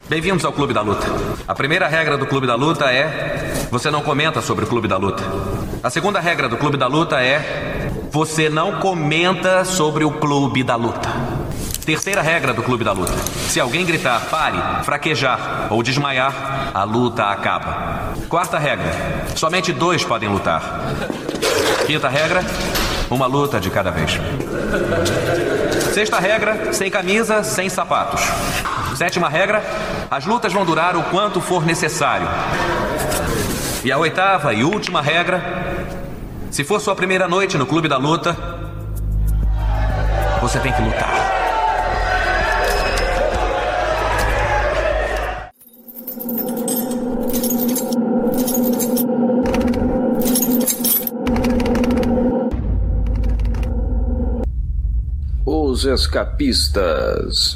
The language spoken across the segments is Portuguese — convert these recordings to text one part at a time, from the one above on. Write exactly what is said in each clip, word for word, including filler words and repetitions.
Bem-vindos ao Clube da Luta. A primeira regra do Clube da Luta é: você não comenta sobre o Clube da Luta. A segunda regra do Clube da Luta é: você não comenta sobre o Clube da Luta. Terceira regra do Clube da Luta: se alguém gritar pare, fraquejar ou desmaiar, a luta acaba. Quarta regra: somente dois podem lutar. Quinta regra: uma luta de cada vez. Sexta regra: sem camisa, sem sapatos. Sétima regra: as lutas vão durar o quanto for necessário. E a oitava e última regra: se for sua primeira noite no Clube da Luta, você tem que lutar. Os Escapistas.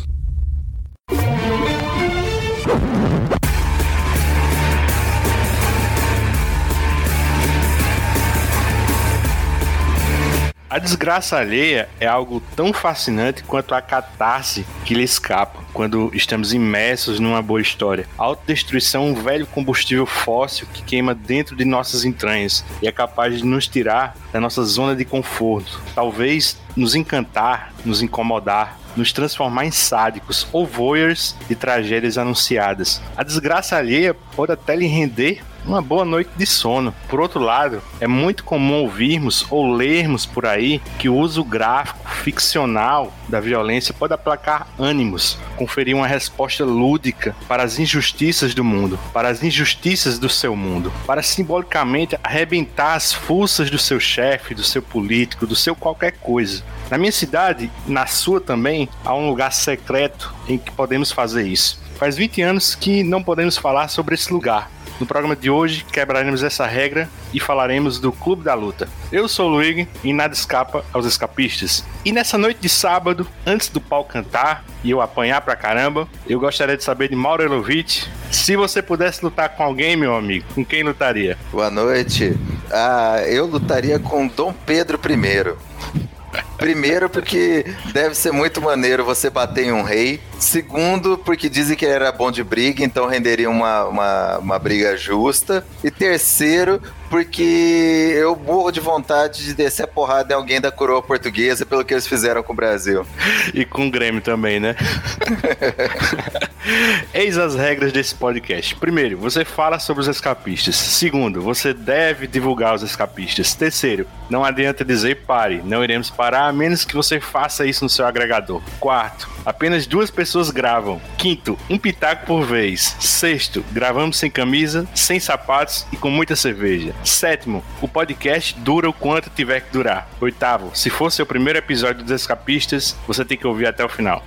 A desgraça alheia é algo tão fascinante quanto a catarse que lhe escapa quando estamos imersos numa boa história. A autodestruição é um velho combustível fóssil que queima dentro de nossas entranhas e é capaz de nos tirar da nossa zona de conforto. Talvez nos encantar, nos incomodar, nos transformar em sádicos ou voyeurs de tragédias anunciadas. A desgraça alheia pode até lhe render uma boa noite de sono. Por outro lado, é muito comum ouvirmos ou lermos por aí que o uso gráfico, ficcional da violência pode aplacar ânimos, conferir uma resposta lúdica para as injustiças do mundo, para as injustiças do seu mundo, para simbolicamente arrebentar as fuças do seu chefe, do seu político, do seu qualquer coisa. Na minha cidade, na sua também, há um lugar secreto em que podemos fazer isso. Faz vinte anos que não podemos falar sobre esse lugar. No programa de hoje, quebraremos essa regra e falaremos do Clube da Luta. Eu sou o Luigi e nada escapa aos escapistas. E nessa noite de sábado, antes do pau cantar e eu apanhar pra caramba, eu gostaria de saber de Mauro Elovitch, se você pudesse lutar com alguém, meu amigo, com quem lutaria? Boa noite. Ah, eu lutaria com Dom Pedro I. Primeiro, porque deve ser muito maneiro você bater em um rei. Segundo, porque dizem que ele era bom de briga, então renderia uma, uma, uma briga justa. E terceiro, porque eu morro de vontade de descer a porrada em alguém da coroa portuguesa pelo que eles fizeram com o Brasil. E com o Grêmio também, né? Eis as regras desse podcast. Primeiro, você fala sobre os escapistas. Segundo, você deve divulgar os escapistas. Terceiro, não adianta dizer pare. Não iremos parar a menos que você faça isso no seu agregador. Quarto, apenas duas pessoas gravam. Quinto, um pitaco por vez. Sexto, gravamos sem camisa, sem sapatos e com muita cerveja. Sétimo, o podcast dura o quanto tiver que durar. Oitavo, se for seu primeiro episódio dos Escapistas, você tem que ouvir até o final.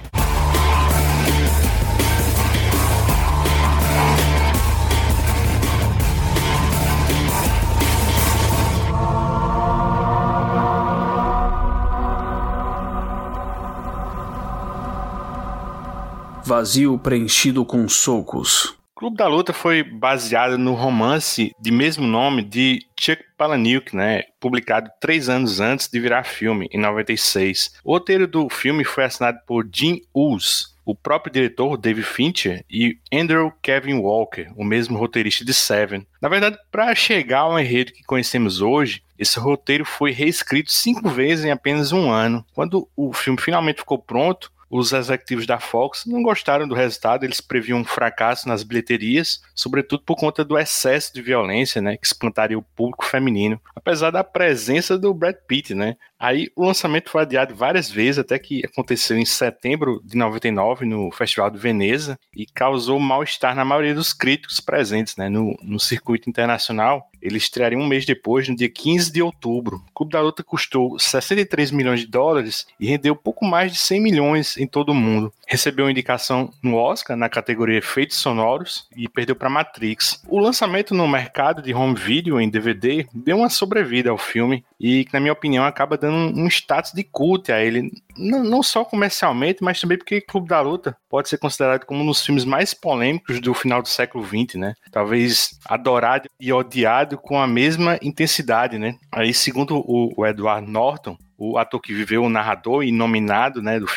Vazio preenchido com socos. Clube da Luta foi baseado no romance de mesmo nome de Chuck Palahniuk, né, publicado três anos antes de virar filme, em noventa e seis. O roteiro do filme foi assinado por Jim Uls, o próprio diretor David Fincher e Andrew Kevin Walker, o mesmo roteirista de Seven. Na verdade, para chegar ao enredo que conhecemos hoje, esse roteiro foi reescrito cinco vezes em apenas um ano. Quando o filme finalmente ficou pronto, os executivos da Fox não gostaram do resultado, eles previam um fracasso nas bilheterias, sobretudo por conta do excesso de violência, né, que espantaria o público feminino, apesar da presença do Brad Pitt, né. Aí o lançamento foi adiado várias vezes, até que aconteceu em setembro de noventa e nove no Festival de Veneza e causou mal-estar na maioria dos críticos presentes, né, no, no circuito internacional. Ele estrearia um mês depois, no dia quinze de outubro. O Clube da Luta custou sessenta e três milhões de dólares e rendeu pouco mais de cem milhões em todo o mundo. Recebeu uma indicação no Oscar na categoria Efeitos Sonoros e perdeu para Matrix. O lançamento no mercado de home video em D V D deu uma sobrevida ao filme e, na minha opinião, acaba dando um status de culto a ele, não, não só comercialmente, mas também porque Clube da Luta pode ser considerado como um dos filmes mais polêmicos do final do século vinte, né? Talvez adorado e odiado com a mesma intensidade, né? Aí, segundo o, o Edward Norton, o ator que viveu o narrador e nominado, né, do filme,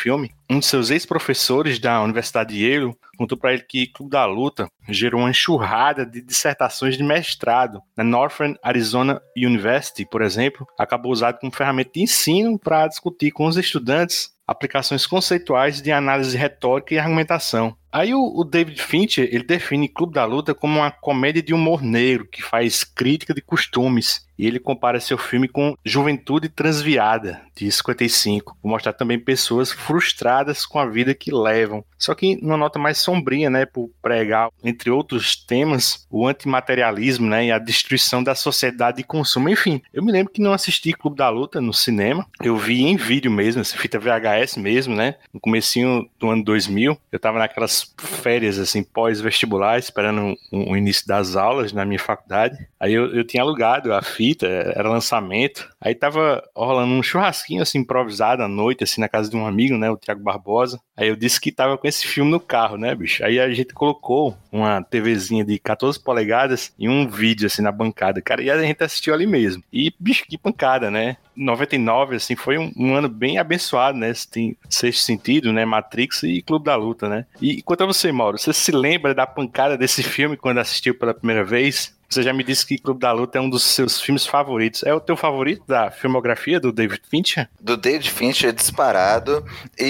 um de seus ex-professores da Universidade de Yale contou para ele que Clube da Luta gerou uma enxurrada de dissertações de mestrado. Na Northern Arizona University, por exemplo, acabou usado como ferramenta de ensino para discutir com os estudantes aplicações conceituais de análise retórica e argumentação. Aí o, o David Fincher, ele define Clube da Luta como uma comédia de humor negro que faz crítica de costumes. E ele compara seu filme com Juventude Transviada, de cinquenta e cinco. Vou mostrar também pessoas frustradas com a vida que levam. Só que numa nota mais sombria, né, por pregar, entre outros temas, o antimaterialismo, né, e a destruição da sociedade de consumo. Enfim, eu me lembro que não assisti Clube da Luta no cinema. Eu vi em vídeo mesmo, essa fita V H S mesmo, né, no comecinho do ano dois mil. Eu tava naquelas férias, assim, pós-vestibular, esperando o, o início das aulas na minha faculdade. Aí eu, eu tinha alugado a fita, era lançamento. Aí tava rolando um churrasquinho, assim, improvisado à noite, assim, na casa de um amigo, né, o Thiago Barbosa. Aí eu disse que tava com esse filme no carro, né, bicho? Aí a gente colocou uma TVzinha de catorze polegadas e um vídeo, assim, na bancada, cara, e a gente assistiu ali mesmo. E, bicho, que pancada, né? noventa e nove, assim, foi um, um ano bem abençoado, né? Você tem Sexto Sentido, né? Matrix e Clube da Luta, né? E quanto a você, Mauro, você se lembra da pancada desse filme quando assistiu pela primeira vez? Você já me disse que Clube da Luta é um dos seus filmes favoritos. É o teu favorito da filmografia do David Fincher? Do David Fincher, disparado.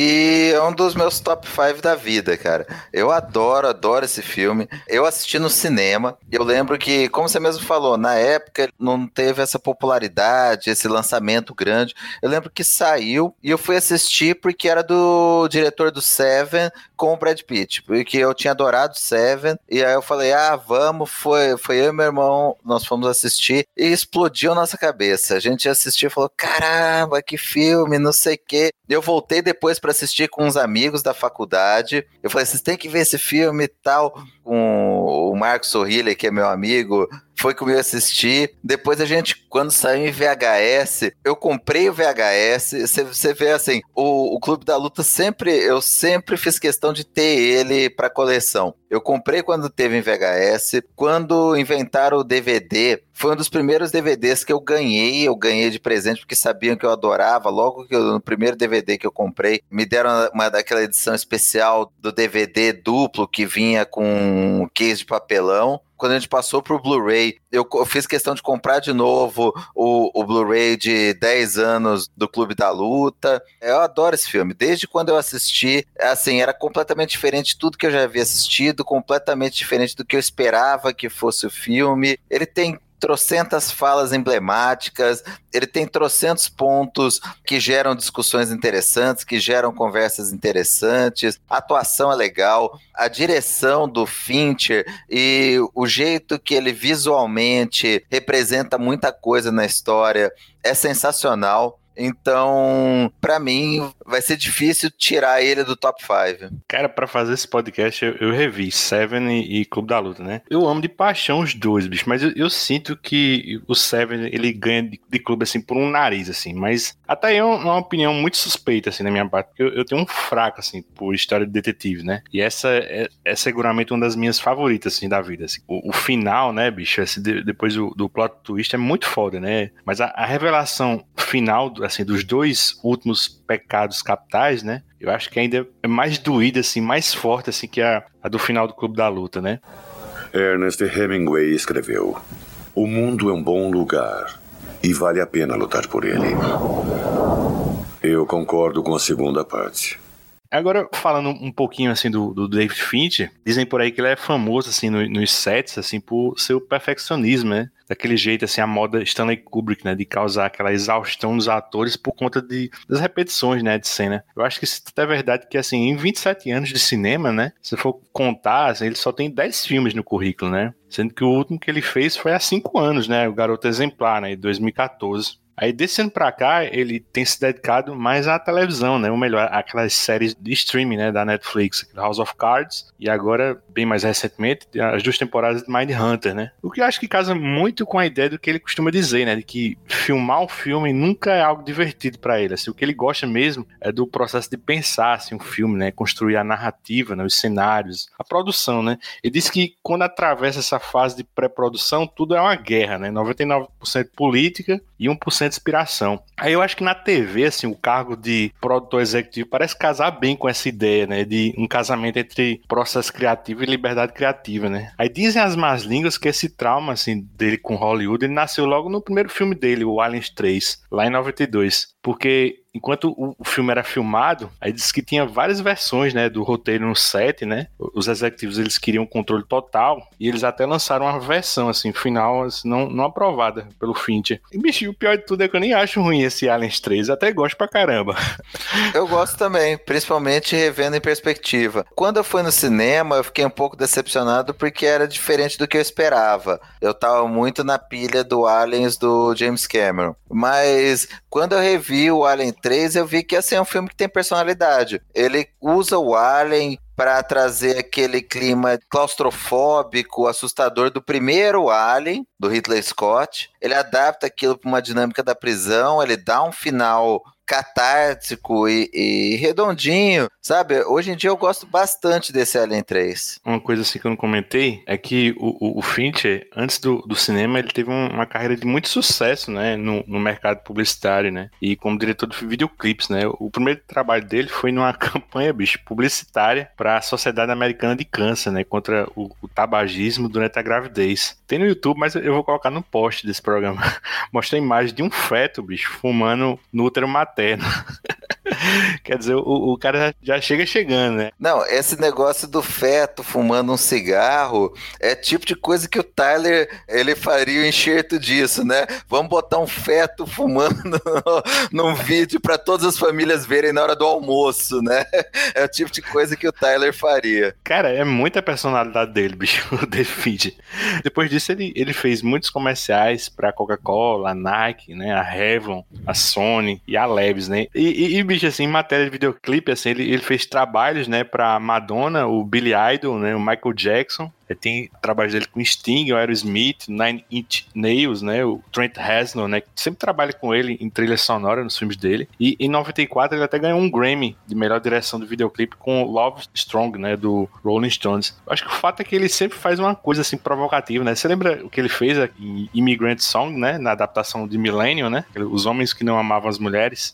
E é um dos meus top cinco da vida, cara. Eu adoro, adoro esse filme. Eu assisti no cinema. Eu lembro que, como você mesmo falou, na época não teve essa popularidade, esse lançamento grande. Eu lembro que saiu e eu fui assistir porque era do diretor do Seven com o Brad Pitt. Porque eu tinha adorado Seven. E aí eu falei, ah, vamos. Foi, foi eu e meu irmão, nós fomos assistir e explodiu a nossa cabeça. A gente assistiu e falou, caramba, que filme, não sei o quê. Eu voltei depois para assistir com uns amigos da faculdade. Eu falei, vocês têm que ver esse filme e tal. Com o Marcos Sorrilha, que é meu amigo, foi comigo assistir. Depois a gente, quando saiu em V H S, eu comprei o V H S. Você vê assim, o, o Clube da Luta sempre, eu sempre fiz questão de ter ele para coleção. Eu comprei quando teve em V H S. Quando inventaram o D V D, foi um dos primeiros D V Ds que eu ganhei. Eu ganhei de presente porque sabiam que eu adorava. Logo que eu, no primeiro D V D que eu comprei, me deram uma daquela edição especial do D V D duplo que vinha com um case de papelão. Quando a gente passou pro Blu-ray, eu, eu fiz questão de comprar de novo o, o Blu-ray de dez anos do Clube da Luta. Eu adoro esse filme. Desde quando eu assisti, assim, era completamente diferente de tudo que eu já havia assistido, completamente diferente do que eu esperava que fosse o filme. Ele tem trocentas falas emblemáticas, ele tem trocentos pontos que geram discussões interessantes, que geram conversas interessantes, a atuação é legal, a direção do Fincher e o jeito que ele visualmente representa muita coisa na história é sensacional. Então, pra mim, vai ser difícil tirar ele do top cinco. Cara, pra fazer esse podcast, eu, eu revi Seven e, e Clube da Luta, né? Eu amo de paixão os dois, bicho, mas eu, eu sinto que o Seven, ele ganha de, de clube, assim, por um nariz, assim, mas até aí é uma opinião muito suspeita, assim, da minha parte, porque eu, eu tenho um fraco, assim, por história de detetive, né? E essa é, é seguramente uma das minhas favoritas, assim, da vida, assim. O, o final, né, bicho, esse, de, depois do, do plot twist é muito foda, né? Mas a, a revelação final, assim, dos dois últimos pecados capitais, né? Eu acho que ainda é mais doída, assim, mais forte, assim, que a, a do final do Clube da Luta, né? Ernest Hemingway escreveu: o mundo é um bom lugar e vale a pena lutar por ele. Eu concordo com a segunda parte. Agora, falando um pouquinho, assim, do, do David Fincher, dizem por aí que ele é famoso, assim, no, nos sets, assim, por seu perfeccionismo, né? Daquele jeito, assim, a moda Stanley Kubrick, né? De causar aquela exaustão nos atores por conta de, das repetições, né? De cena. Eu acho que isso é verdade que, assim, em vinte e sete anos de cinema, né? Se for contar, assim, ele só tem dez filmes no currículo, né? Sendo que o último que ele fez foi há cinco anos, né? O Garoto Exemplar, né? Em dois mil e catorze. Aí, desse ano pra cá, ele tem se dedicado mais à televisão, né? Ou melhor, aquelas séries de streaming, né? Da Netflix, House of Cards, e agora, bem mais recentemente, as duas temporadas de Mindhunter, né? O que eu acho que casa muito com a ideia do que ele costuma dizer, né? De que filmar um filme nunca é algo divertido pra ele. Assim, o que ele gosta mesmo é do processo de pensar, assim, um filme, né? Construir a narrativa, né? Os cenários, a produção, né? Ele diz que quando atravessa essa fase de pré-produção, tudo é uma guerra, né? noventa e nove por cento política e um por cento de inspiração. Aí eu acho que na T V, assim, o cargo de produtor executivo parece casar bem com essa ideia, né, de um casamento entre processo criativo e liberdade criativa, né. Aí dizem as más línguas que esse trauma, assim, dele com Hollywood, ele nasceu logo no primeiro filme dele, o Aliens três, lá em noventa e dois, porque enquanto o filme era filmado, aí disse que tinha várias versões, né, do roteiro no set, né, os executivos eles queriam controle total, e eles até lançaram uma versão, assim, final, assim, não, não aprovada pelo Fincher. E, bicho, o pior de tudo é que eu nem acho ruim esse Aliens três, eu até gosto pra caramba. Eu gosto também, principalmente revendo em perspectiva. Quando eu fui no cinema, eu fiquei um pouco decepcionado porque era diferente do que eu esperava. Eu tava muito na pilha do Aliens do James Cameron. Mas quando eu revi o Alien três, eu vi que assim, é um filme que tem personalidade. Ele usa o Alien para trazer aquele clima claustrofóbico, assustador do primeiro Alien, do Ridley Scott. Ele adapta aquilo para uma dinâmica da prisão, ele dá um final catártico e, e redondinho, sabe? Hoje em dia eu gosto bastante desse Alien três. Uma coisa assim que eu não comentei é que o, o, o Fincher, antes do, do cinema, ele teve um, uma carreira de muito sucesso, né, no, no mercado publicitário, né, e como diretor de videoclipes, né. O primeiro trabalho dele foi numa campanha, bicho, publicitária para a Sociedade Americana de Câncer, né, contra o, o tabagismo durante a gravidez. Tem no YouTube, mas eu vou colocar no post desse programa. Mostra a imagem de um feto, bicho, fumando no útero materno. Quer dizer, o, o cara já, já chega chegando, né? Não, esse negócio do feto fumando um cigarro é tipo de coisa que o Tyler, ele faria o enxerto disso, né? Vamos botar um feto fumando num vídeo para todas as famílias verem na hora do almoço, né? É o tipo de coisa que o Tyler faria. Cara, é muita personalidade dele, bicho, o David. Depois disso, ele, ele fez muitos comerciais pra Coca-Cola, a Nike, né? A Revlon, a Sony e a Levi's, né? E, e, e bicho, assim, em matéria de videoclipe, assim, ele, ele fez trabalhos, né, pra Madonna, o Billy Idol, né, o Michael Jackson. Tem trabalhos dele com Sting, o Aerosmith, Nine Inch Nails, né, o Trent Reznor, né, que sempre trabalha com ele em trilha sonora nos filmes dele. E em noventa e quatro ele até ganhou um Grammy de melhor direção do videoclipe com Love Strong, né, do Rolling Stones. Eu acho que o fato é que ele sempre faz uma coisa assim provocativa, né? Você lembra o que ele fez em Immigrant Song, né, na adaptação de Millennium, né? Os homens que não amavam as mulheres.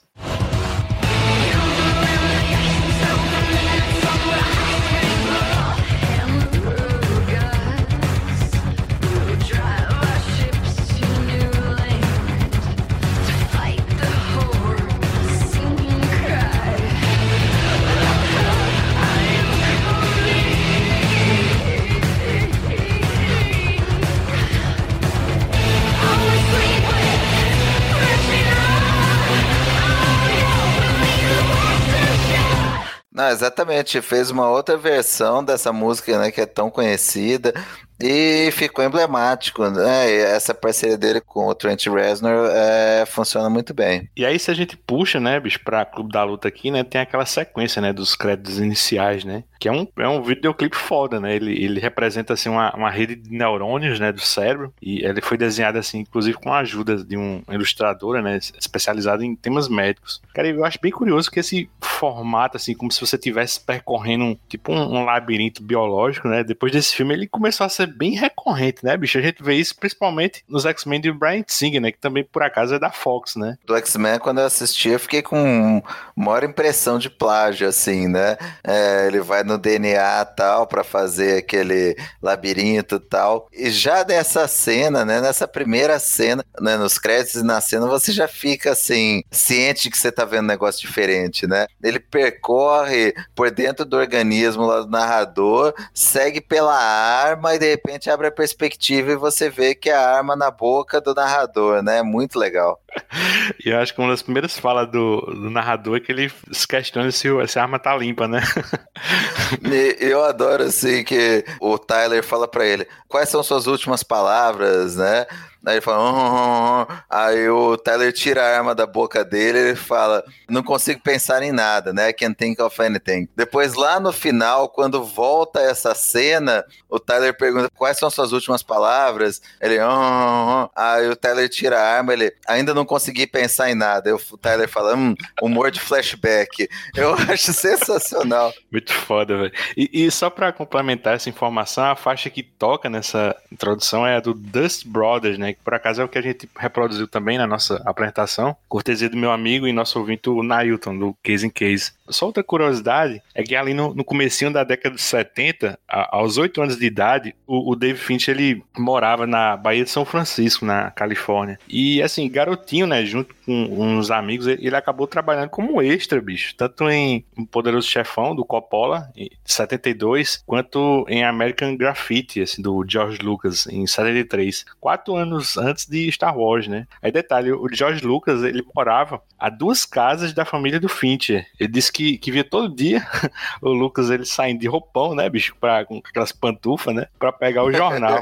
Não, exatamente, fez uma outra versão dessa música, né, que é tão conhecida e ficou emblemático, né? E essa parceria dele com o Trent Reznor é, funciona muito bem. E aí se a gente puxa, né, bicho, pra Clube da Luta aqui, né, tem aquela sequência, né, dos créditos iniciais, né, que é um, é um videoclipe foda, né, ele, ele representa, assim, uma, uma rede de neurônios, né, do cérebro, e ele foi desenhado, assim, inclusive com a ajuda de um ilustradora, né, especializada em temas médicos. Cara, eu acho bem curioso que esse formato, assim, como se você estivesse percorrendo, um, tipo, um, um labirinto biológico, né, depois desse filme ele começou a ser bem recorrente, né, bicho? A gente vê isso principalmente nos X-Men de Bryan Singer, né, que também, por acaso, é da Fox, né? Do X-Men, quando eu assisti, eu fiquei com maior impressão de plágio, assim, né? É, ele vai no D N A e tal, pra fazer aquele labirinto e tal. E já nessa cena, né, nessa primeira cena, né, nos créditos e na cena, você já fica, assim, ciente que você tá vendo um negócio diferente, né? Ele percorre por dentro do organismo lá do narrador, segue pela arma e, de repente, abre a perspectiva e você vê que a arma na boca do narrador, né? Muito legal. E eu acho que uma das primeiras falas do, do narrador é que ele se questiona se, se a arma tá limpa, né? E eu adoro, assim, que o Tyler fala pra ele, quais são suas últimas palavras, né? Aí ele fala, hum, hum, hum. Aí o Tyler tira a arma da boca dele e ele fala, não consigo pensar em nada, né? I can't think of anything. Depois, lá no final, quando volta essa cena, o Tyler pergunta, quais são suas últimas palavras? Ele, hum, hum, hum. Aí o Tyler tira a arma, ele, ainda não conseguir pensar em nada. Eu, o Tyler falando, hum, humor de flashback. Eu acho sensacional. Muito foda, velho. E, e só pra complementar essa informação, a faixa que toca nessa introdução é a do Dust Brothers, né? Que por acaso é o que a gente reproduziu também na nossa apresentação. Cortesia do meu amigo e nosso ouvinte, o Nailton, do Case in Case. Só outra curiosidade é que ali no, no comecinho da década de setenta, a, aos oito anos de idade, o, o Dave Fincher, ele morava na Baía de São Francisco, na Califórnia. E assim, garotinho, né, junto com uns amigos, ele, ele acabou trabalhando como extra, bicho. Tanto em Um Poderoso Chefão, do Coppola, de setenta e dois, quanto em American Graffiti, assim, do George Lucas, em setenta e três. Quatro anos antes de Star Wars, né? Aí detalhe, o George Lucas, ele morava a duas casas da família do Fincher. Ele disse que, que via todo dia o Lucas, ele saindo de roupão, né, bicho, pra, com aquelas pantufas, né, pra pegar o jornal.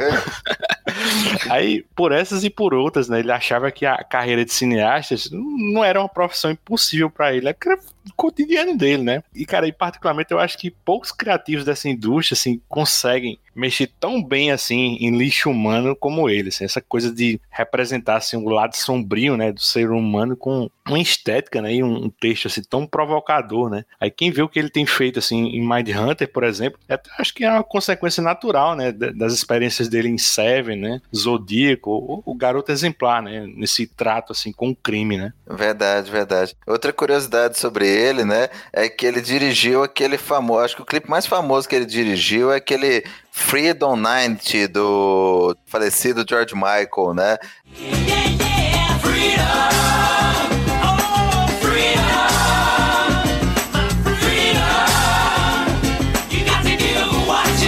Aí, por essas e por outras, né, ele achava que a carreira de cineasta não era uma profissão impossível pra ele, é porque era o cotidiano dele, né? E, cara, e particularmente eu acho que poucos criativos dessa indústria, assim, conseguem mexer tão bem, assim, em lixo humano como ele, assim, essa coisa de representar, assim, o lado sombrio, né, do ser humano com uma estética, né, e um, um texto, assim, tão provocador, né? Aí quem vê o que ele tem feito, assim, em Mindhunter, por exemplo, até acho que é uma consequência natural, né, das experiências dele em Seven, né, Zodíaco, o, o garoto exemplar, né, nesse trato, assim, com o crime, né? Verdade, verdade. Outra curiosidade sobre ele, né, é que ele dirigiu aquele famoso, acho que o clipe mais famoso que ele dirigiu é aquele Freedom noventa do falecido George Michael, né? Yeah, yeah, freedom. Oh, freedom. My freedom. You got to give what you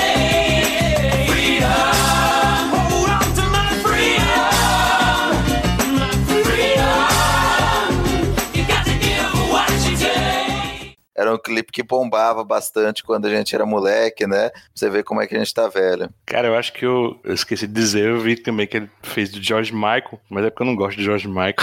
take. Freedom. Hold on to my freedom. My freedom. You got to give what you take. Era um clipe que bombava bastante quando a gente era moleque, né? Pra você ver como é que a gente tá velho. Cara, eu acho que eu, eu esqueci de dizer, eu vi também que ele fez do George Michael, mas é porque eu não gosto de George Michael.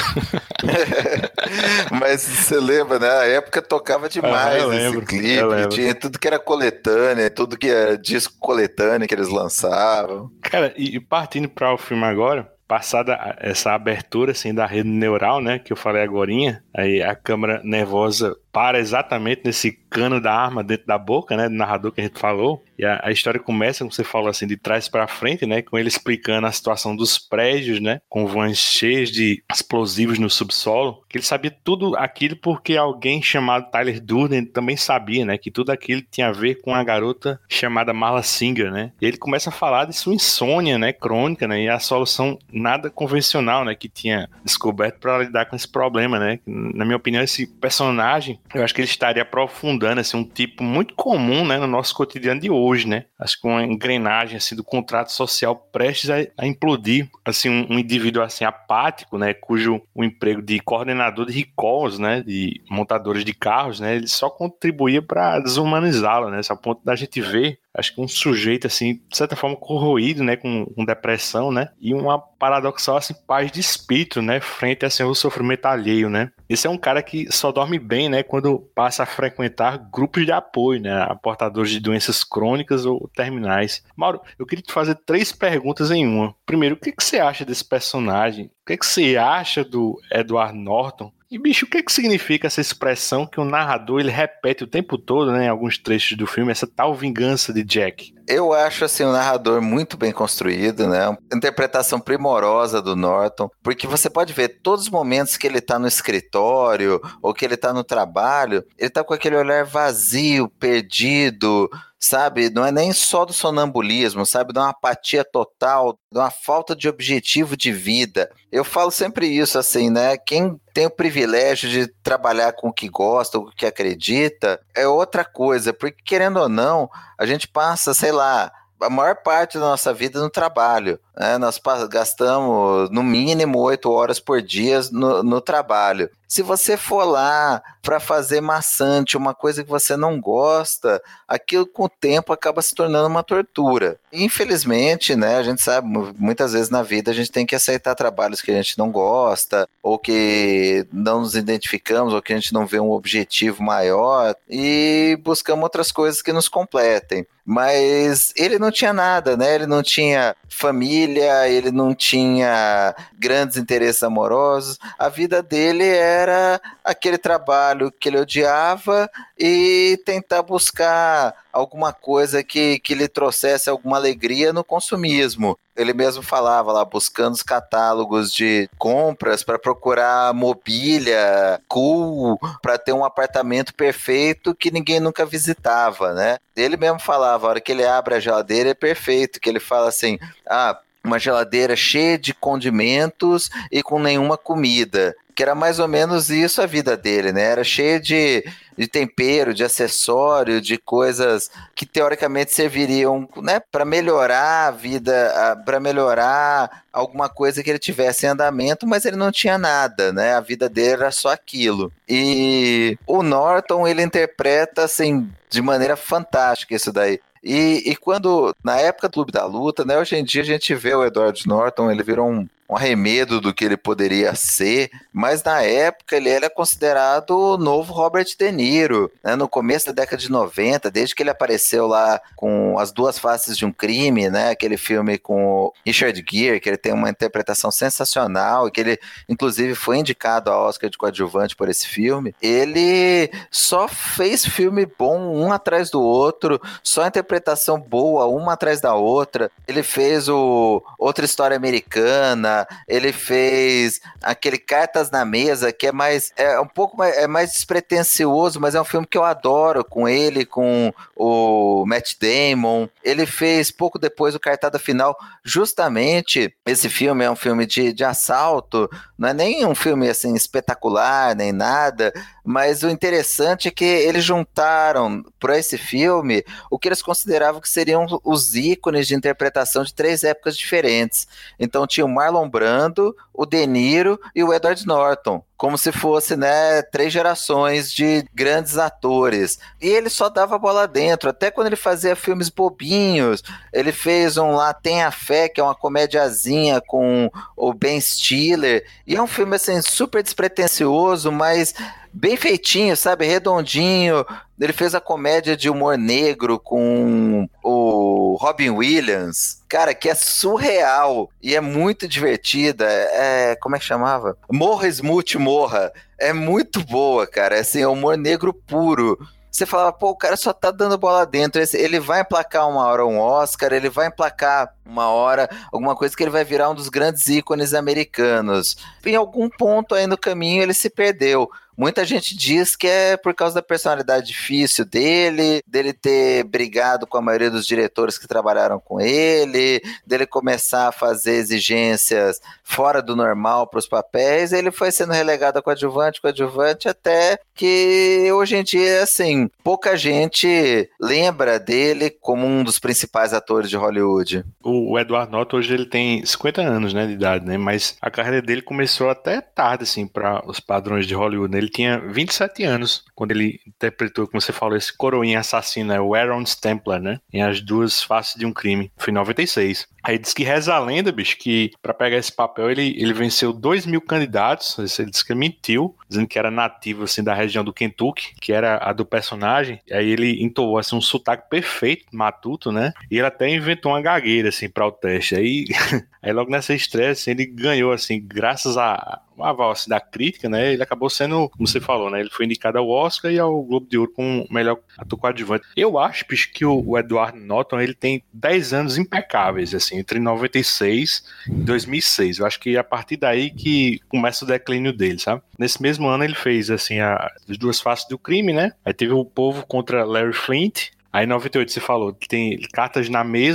Mas você lembra, né? A época tocava demais ah, esse clipe, tinha tudo que era coletânea, tudo que era disco coletânea que eles lançavam. Cara, e, e partindo para o filme agora, passada essa abertura assim da rede neural, né, que eu falei agorinha, aí a câmera nervosa para exatamente nesse cano da arma dentro da boca, né, do narrador que a gente falou, e a, a história começa, como você falou assim, de trás para frente, né, com ele explicando a situação dos prédios, né, com vans cheios de explosivos no subsolo, que ele sabia tudo aquilo porque alguém chamado Tyler Durden também sabia, né, que tudo aquilo tinha a ver com a garota chamada Marla Singer, né, e ele começa a falar de sua insônia, né, crônica, né, e a solução nada convencional, né, que tinha descoberto para lidar com esse problema, né, na minha opinião, esse personagem, eu acho que ele estaria aprofundando, assim, um tipo muito comum, né, no nosso cotidiano de hoje, né, acho que uma engrenagem, assim, do contrato social prestes a, a implodir, assim, um, um indivíduo, assim, apático, né, cujo o emprego de coordenador de recalls, né, de montadores de carros, né, ele só contribuía para desumanizá-lo, né, a ponto da gente ver, acho que um sujeito, assim, de certa forma corroído, né, com, com depressão, né, e uma paradoxal, assim, paz de espírito, né, frente, assim, ao sofrimento alheio, né. Esse é um cara que só dorme bem, né, quando passa a frequentar grupos de apoio, né, a portadores de doenças crônicas ou terminais. Mauro, eu queria te fazer três perguntas em uma. Primeiro, o que, que você acha desse personagem? O que, que você acha do Edward Norton? E, bicho, o que, que significa essa expressão que o narrador ele repete o tempo todo, né, em alguns trechos do filme, essa tal vingança de Jack? Eu acho, assim, um narrador muito bem construído, né? Uma interpretação primorosa do Norton, porque você pode ver todos os momentos que ele tá no escritório ou que ele tá no trabalho, ele tá com aquele olhar vazio, perdido, sabe? Não é nem só do sonambulismo, sabe? De uma apatia total, de uma falta de objetivo de vida. Eu falo sempre isso, assim, né? Quem tem o privilégio de trabalhar com o que gosta, ou o que acredita, é outra coisa, porque querendo ou não, a gente passa, sei lá, a maior parte da nossa vida no trabalho, né? Nós gastamos no mínimo oito horas por dia no, no trabalho. se você for lá para fazer maçante, uma coisa que você não gosta, aquilo com o tempo acaba se tornando uma tortura. Infelizmente, né, a gente sabe, muitas vezes na vida a gente tem que aceitar trabalhos que a gente não gosta, ou que não nos identificamos, ou que a gente não vê um objetivo maior, e buscamos outras coisas que nos completem. Mas ele não tinha nada, né? Ele não tinha família, ele não tinha grandes interesses amorosos. A vida dele era aquele trabalho que ele odiava e tentar buscar alguma coisa que, que lhe trouxesse alguma alegria no consumismo. Ele mesmo falava lá, buscando os catálogos de compras para procurar mobília cool, para ter um apartamento perfeito que ninguém nunca visitava, né? Ele mesmo falava, a hora que ele abre a geladeira é perfeito, que ele fala assim, ah, uma geladeira cheia de condimentos e com nenhuma comida. Que era mais ou menos isso a vida dele, né? Era cheia de, de tempero, de acessório, de coisas que teoricamente serviriam, né, para melhorar a vida, para melhorar alguma coisa que ele tivesse em andamento, mas ele não tinha nada, né? A vida dele era só aquilo. E o Norton, ele interpreta assim de maneira fantástica isso daí. E, e quando, na época do Clube da Luta, né, hoje em dia a gente vê o Edward Norton, ele virou um, um arremedo do que ele poderia ser, mas na época ele era considerado o novo Robert De Niro, né, no começo da década de noventa, desde que ele apareceu lá com As Duas Faces de um Crime, né, aquele filme com o Richard Gere, que ele tem uma interpretação sensacional, e que ele inclusive foi indicado ao Oscar de coadjuvante por esse filme. Ele só fez filme bom um atrás do outro, só interpretação interpretação boa, uma atrás da outra. Ele fez o Outra História Americana, ele fez aquele Cartas na Mesa, que é mais, é um pouco mais, é mais despretensioso, mas é um filme que eu adoro, com ele, com o Matt Damon. Ele fez pouco depois o Cartada Final. Justamente esse filme é um filme de, de assalto, não é nem um filme assim espetacular, nem nada, mas o interessante é que eles juntaram para esse filme o que eles consideravam que seriam os ícones de interpretação de três épocas diferentes. Então tinha o Marlon Brando, o De Niro e o Edward Norton, como se fosse, né, três gerações de grandes atores. E ele só dava bola dentro, até quando ele fazia filmes bobinhos. Ele fez um lá, Tenha Fé, que é uma comediazinha com o Ben Stiller, e é um filme assim super despretensioso, mas bem feitinho, sabe, redondinho. Ele fez a comédia de humor negro com o Robin Williams, cara, que é surreal e é muito divertida. É, como é que chamava? Morra, Smooth, Morra. É muito boa, cara. É assim, é humor negro puro. Você falava, pô, o cara só tá dando bola dentro. Ele vai emplacar uma hora um Oscar, ele vai emplacar uma hora alguma coisa que ele vai virar um dos grandes ícones americanos. Em algum ponto aí no caminho ele se perdeu. Muita gente diz que é por causa da personalidade difícil dele, dele ter brigado com a maioria dos diretores que trabalharam com ele, dele começar a fazer exigências fora do normal para os papéis. Ele foi sendo relegado a coadjuvante, coadjuvante, até que hoje em dia, assim, pouca gente lembra dele como um dos principais atores de Hollywood. O Edward Norton hoje ele tem cinquenta anos, né, de idade, né? Mas a carreira dele começou até tarde, assim, para os padrões de Hollywood, né? Ele tinha vinte e sete anos quando ele interpretou, como você falou, esse coroinha assassino, né, o Aaron Stempler, né, em As Duas Faces de um Crime. Foi em noventa e seis. Aí diz que reza a lenda, bicho, que pra pegar esse papel ele, ele venceu dois mil candidatos. Ele disse que mentiu, dizendo que era nativo, assim, da região do Kentucky, que era a do personagem. Aí ele entoou, assim, um sotaque perfeito, matuto, né, e ele até inventou uma gagueira, assim, pra o teste. Aí, aí logo nessa estreia, assim, ele ganhou, assim, graças a uma aval assim, da crítica, né? Ele acabou sendo, como você falou, né? Ele foi indicado ao Oscar e ao Globo de Ouro como melhor ator coadjuvante. Eu acho, bicho, que o, o Edward Norton, ele tem dez anos impecáveis, assim, entre noventa e seis e dois mil e seis. Eu acho que é a partir daí que começa o declínio dele, sabe? Nesse mesmo ano ele fez, assim, a, As Duas Faces do Crime, né? Aí teve O Povo contra Larry Flint. Aí em noventa e oito você falou que tem Cartas na Mesa,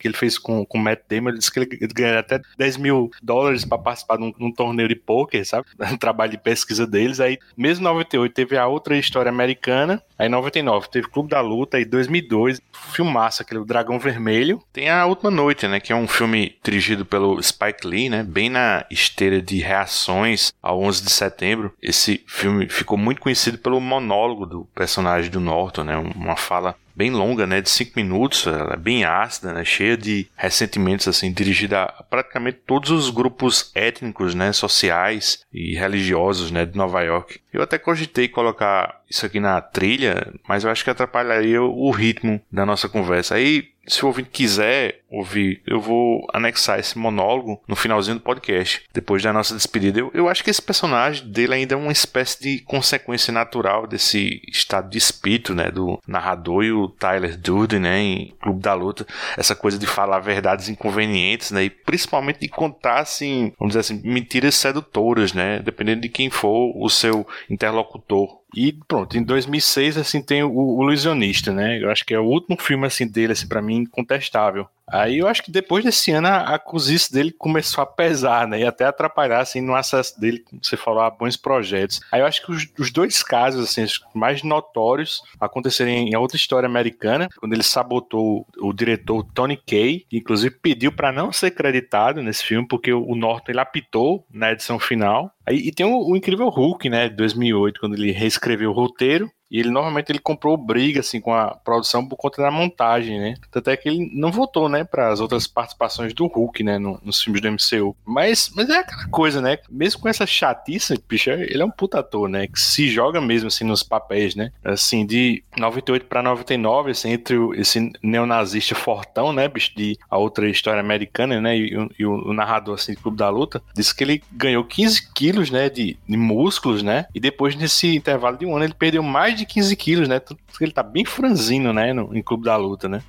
que ele fez com o Matt Damon. Ele disse que ele ganhou até dez mil dólares para participar de um, um torneio de pôquer, sabe? Um trabalho de pesquisa deles. Aí, mesmo em noventa e oito, teve a outra história americana. Aí, em noventa e nove, teve Clube da Luta. Aí, em dois mil e dois, filmaço, aquele O Dragão Vermelho. Tem A Última Noite, né? Que é um filme dirigido pelo Spike Lee, né? Bem na esteira de reações ao onze de setembro. Esse filme ficou muito conhecido pelo monólogo do personagem do Norton, né? Uma fala bem longa, né, de cinco minutos, ela é bem ácida, né, cheia de ressentimentos, assim, dirigida a praticamente todos os grupos étnicos, né, sociais e religiosos, né, de Nova York. Eu até cogitei colocar isso aqui na trilha, mas eu acho que atrapalharia o ritmo da nossa conversa. Aí, se o ouvinte quiser ouvir, eu vou anexar esse monólogo no finalzinho do podcast, depois da nossa despedida. Eu, eu acho que esse personagem dele ainda é uma espécie de consequência natural desse estado de espírito, né, do narrador e o Tyler Durden, né, em Clube da Luta. Essa coisa de falar verdades inconvenientes, né, e principalmente de contar, assim, vamos dizer assim, mentiras sedutoras, né, dependendo de quem for o seu interlocutor. E pronto, em dois mil e seis, assim, tem o, o Ilusionista, né? Eu acho que é o último filme, assim, dele, assim, pra mim, incontestável. Aí eu acho que depois desse ano a, a cozice dele começou a pesar, né? E até atrapalhar, assim, no acesso dele, como você falou, a bons projetos. Aí eu acho que os, os dois casos, assim, os mais notórios aconteceram em outra história americana, quando ele sabotou o, o diretor Tony Kaye, que inclusive pediu para não ser creditado nesse filme, porque o, o Norton, ele apitou na edição final. Aí, e tem o, o Incrível Hulk, né, de dois mil e oito, quando ele reescreveu o roteiro. E ele, normalmente, ele comprou briga, assim, com a produção por conta da montagem, né? Tanto é que ele não votou, né, para as outras participações do Hulk, né, no, nos filmes do M C U. Mas, mas é aquela coisa, né? Mesmo com essa chatice, bicho, ele é um puta ator, né? Que se joga mesmo, assim, nos papéis, né? Assim, de noventa e oito para noventa e nove, assim, entre o, esse neonazista fortão, né, bicho, de A Outra História Americana, né? E, e o, o narrador, assim, do Clube da Luta, disse que ele ganhou quinze quilos, né, de, de músculos, né? E depois, nesse intervalo de um ano, ele perdeu mais de quinze quilos, né? Ele tá bem franzino, né? No, em Clube da Luta, né?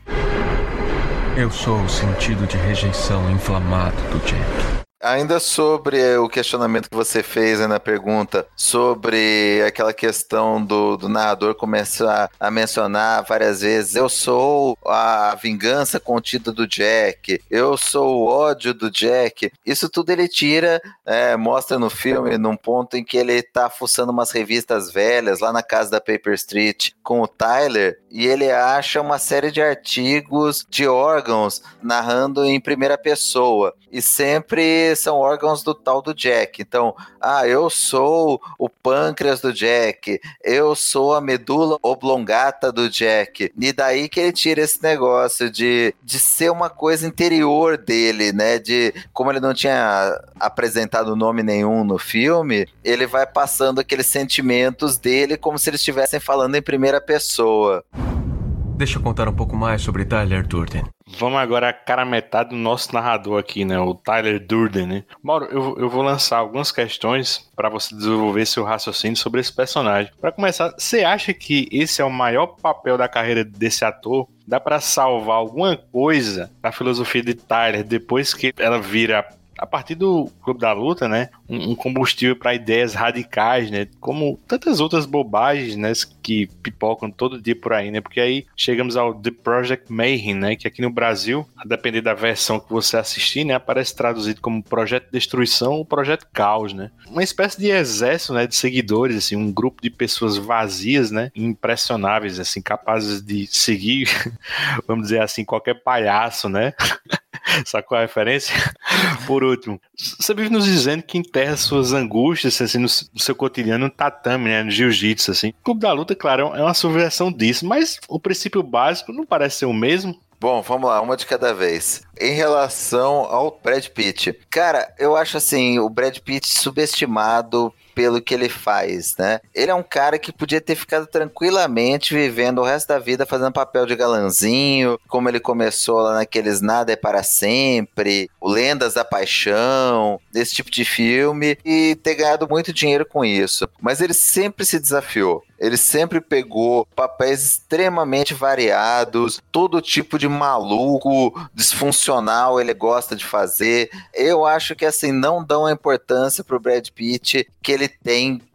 Eu sou o sentido de rejeição inflamado do Jack. Ainda sobre o questionamento que você fez, né, na pergunta, sobre aquela questão do, do narrador começar a mencionar várias vezes: eu sou a vingança contida do Jack, eu sou o ódio do Jack. Isso tudo ele tira, é, mostra no filme, num ponto em que ele tá fuçando umas revistas velhas lá na casa da Paper Street com o Tyler, e ele acha uma série de artigos de órgãos narrando em primeira pessoa, e sempre são órgãos do tal do Jack. Então, ah, eu sou o pâncreas do Jack, eu sou a medula oblongata do Jack. E daí que ele tira esse negócio de, de ser uma coisa interior dele, né? De, como ele não tinha apresentado nome nenhum no filme, ele vai passando aqueles sentimentos dele como se eles estivessem falando em primeira pessoa. Deixa eu contar um pouco mais sobre Tyler Durden. Vamos agora a cara metade do nosso narrador aqui, né? O Tyler Durden, né? Mauro, eu, eu vou lançar algumas questões para você desenvolver seu raciocínio sobre esse personagem. Para começar, você acha que esse é o maior papel da carreira desse ator? Dá para salvar alguma coisa da filosofia de Tyler depois que ela vira, a partir do Clube da Luta, né, um, um combustível para ideias radicais, né, como tantas outras bobagens, né, que pipocam todo dia por aí, né, porque aí chegamos ao The Project Mayhem, né, que aqui no Brasil, a depender da versão que você assistir, né, aparece traduzido como Projeto Destruição ou Projeto Caos, né, uma espécie de exército, né, de seguidores, assim, um grupo de pessoas vazias, né, impressionáveis, assim, capazes de seguir, vamos dizer assim, qualquer palhaço, né. Sacou a referência? Por último, você vive nos dizendo que enterra suas angústias, assim, no, no seu cotidiano, no tatame, né, no jiu-jitsu, assim. O Clube da Luta, claro, é uma subversão disso, mas o princípio básico não parece ser o mesmo. Bom, vamos lá, uma de cada vez. Em relação ao Brad Pitt, cara, eu acho assim, o Brad Pitt subestimado pelo que ele faz, né? Ele é um cara que podia ter ficado tranquilamente vivendo o resto da vida fazendo papel de galanzinho, como ele começou lá naqueles Nada é para Sempre, o Lendas da Paixão, desse tipo de filme, e ter ganhado muito dinheiro com isso. Mas ele sempre se desafiou. Ele sempre pegou papéis extremamente variados, todo tipo de maluco, disfuncional ele gosta de fazer. Eu acho que assim, não dão a importância pro Brad Pitt que ele tem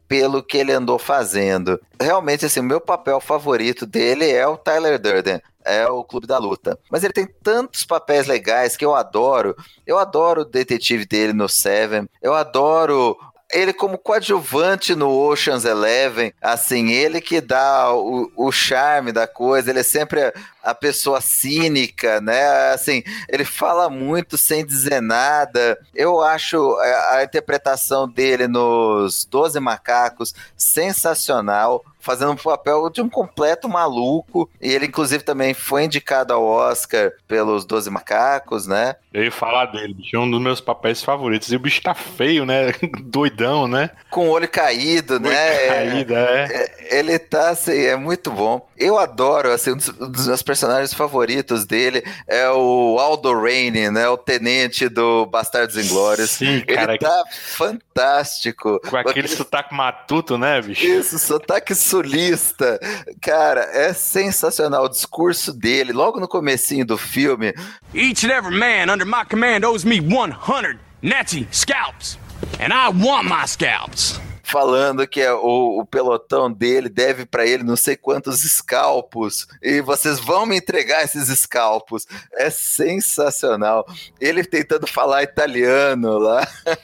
pelo que ele andou fazendo. Realmente, assim, o meu papel favorito dele é o Tyler Durden. É o Clube da Luta. Mas ele tem tantos papéis legais que eu adoro. Eu adoro o detetive dele no Seven. Eu adoro ele como coadjuvante no Ocean's Eleven. Assim, ele que dá o, o charme da coisa. Ele é sempre a, a pessoa cínica, né? Assim, ele fala muito sem dizer nada. Eu acho a, a interpretação dele nos Doze Macacos sensacional, fazendo um papel de um completo maluco. E ele, inclusive, também foi indicado ao Oscar pelos Doze Macacos, né? Eu ia falar dele, bicho, é um dos meus papéis favoritos. E o bicho tá feio, né? Doidão, né? Com o olho caído, Olho né? caído, é. É, Ele tá, assim, é muito bom. Eu adoro, assim, um dos, um dos meus personagens favoritos dele é o Aldo Raine, né? O tenente do Bastardos Inglórios. Sim, cara. Ele tá fantástico. Com aquele sotaque matuto, né, bicho? Isso, sotaque sulista. Cara, é sensacional o discurso dele. Logo no comecinho do filme, Each and every man under my command owes me one hundred Nazi scalps, and I want my scalps. falando que é o, o pelotão dele deve pra ele não sei quantos escalpos, e vocês vão me entregar esses escalpos. É sensacional. Ele tentando falar italiano lá.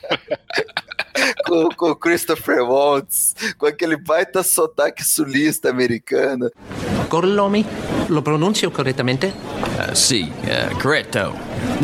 com, com o Christopher Waltz, com aquele baita sotaque sulista americano. Gorlomi, lo pronuncio correttamente? Uh, sì, uh, corretto.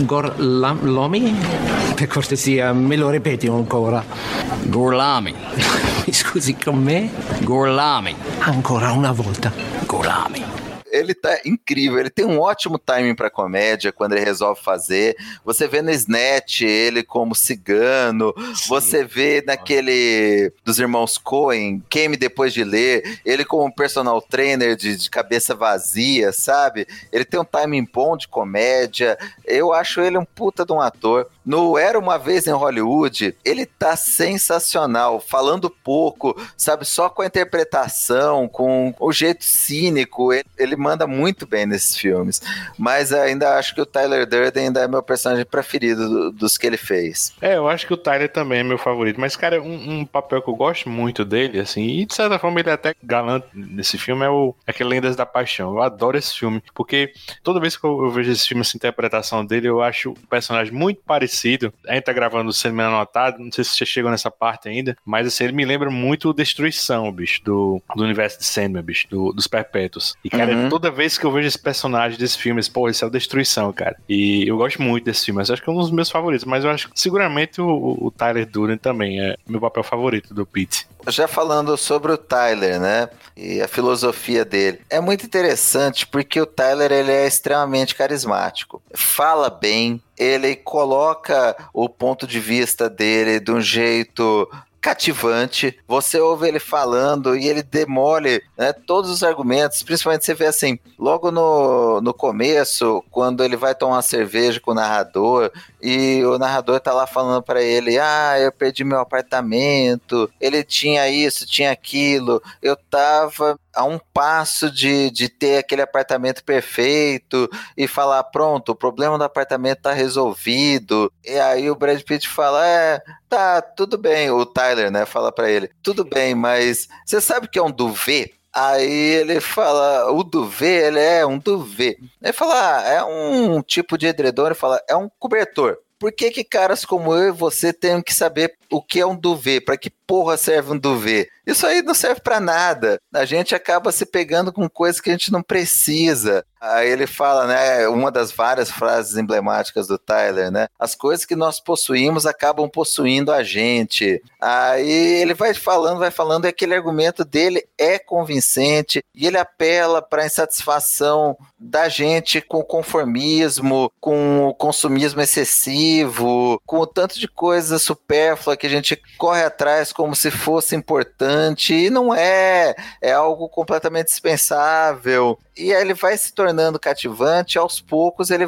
Gorlomi? Per cortesia, me lo ripeti ancora. Gorlami. Mi scusi con me? Gorlami. Ancora una volta. Gorlami. Ele tá incrível, ele tem um ótimo timing pra comédia quando ele resolve fazer. Você vê no Snatch ele como cigano, sim, você vê naquele dos irmãos Coen, Queime Depois de Ler, ele como personal trainer de, de cabeça vazia, sabe? Ele tem um timing bom de comédia, eu acho ele um puta de um ator. No Era Uma Vez em Hollywood, ele tá sensacional, falando pouco, sabe? Só com a interpretação, com o jeito cínico, ele, ele manda muito bem nesses filmes, mas ainda acho que o Tyler Durden ainda é meu personagem preferido do, dos que ele fez. É, eu acho que o Tyler também é meu favorito, mas cara, um, um papel que eu gosto muito dele, assim, e de certa forma ele é até galante nesse filme, é o aquele Lendas da Paixão. Eu adoro esse filme, porque toda vez que eu, eu vejo esse filme, essa interpretação dele, eu acho o personagem muito parecido. A gente tá gravando o Cinema Anotado, não sei se você chegou nessa parte ainda, mas assim, ele me lembra muito o Destruição, bicho, do, do universo de Sandman, bicho, do, dos Perpétuos. E cara, uhum. Toda vez que eu vejo esse personagem desse filme, pô, esse é o Destruição, cara. E eu gosto muito desse filme, mas acho que é um dos meus favoritos. Mas eu acho que seguramente o, o Tyler Durden também é meu papel favorito do Pete. Já falando sobre o Tyler, né, e a filosofia dele, é muito interessante porque o Tyler, ele é extremamente carismático, fala bem, ele coloca o ponto de vista dele de um jeito cativante, você ouve ele falando e ele demole, né, todos os argumentos, principalmente você vê assim, logo no, no começo, quando ele vai tomar uma cerveja com o narrador, e o narrador tá lá falando pra ele, ah, eu perdi meu apartamento, ele tinha isso, tinha aquilo, eu tava a um passo de, de ter aquele apartamento perfeito e falar, pronto, o problema do apartamento tá resolvido. E aí o Brad Pitt fala, é, tá, tudo bem. O Tyler, né, fala pra ele, tudo bem, mas você sabe o que é um duvet? Aí ele fala, o duvet, ele é um duvet. Ele fala, ah, é um tipo de edredom, ele fala, é um cobertor. Por que que caras como eu e você tem que saber o que é um duvet? Pra que porra serve um duvet? Isso aí não serve pra nada. A gente acaba se pegando com coisas que a gente não precisa. Aí ele fala, né, uma das várias frases emblemáticas do Tyler, né? As coisas que nós possuímos acabam possuindo a gente. Aí ele vai falando, vai falando, e aquele argumento dele é convincente, e ele apela pra insatisfação da gente com o conformismo, com o consumismo excessivo, com o tanto de coisa supérflua que a gente corre atrás como se fosse importante, e não é, é algo completamente dispensável. E aí ele vai se tornando cativante, aos poucos ele vai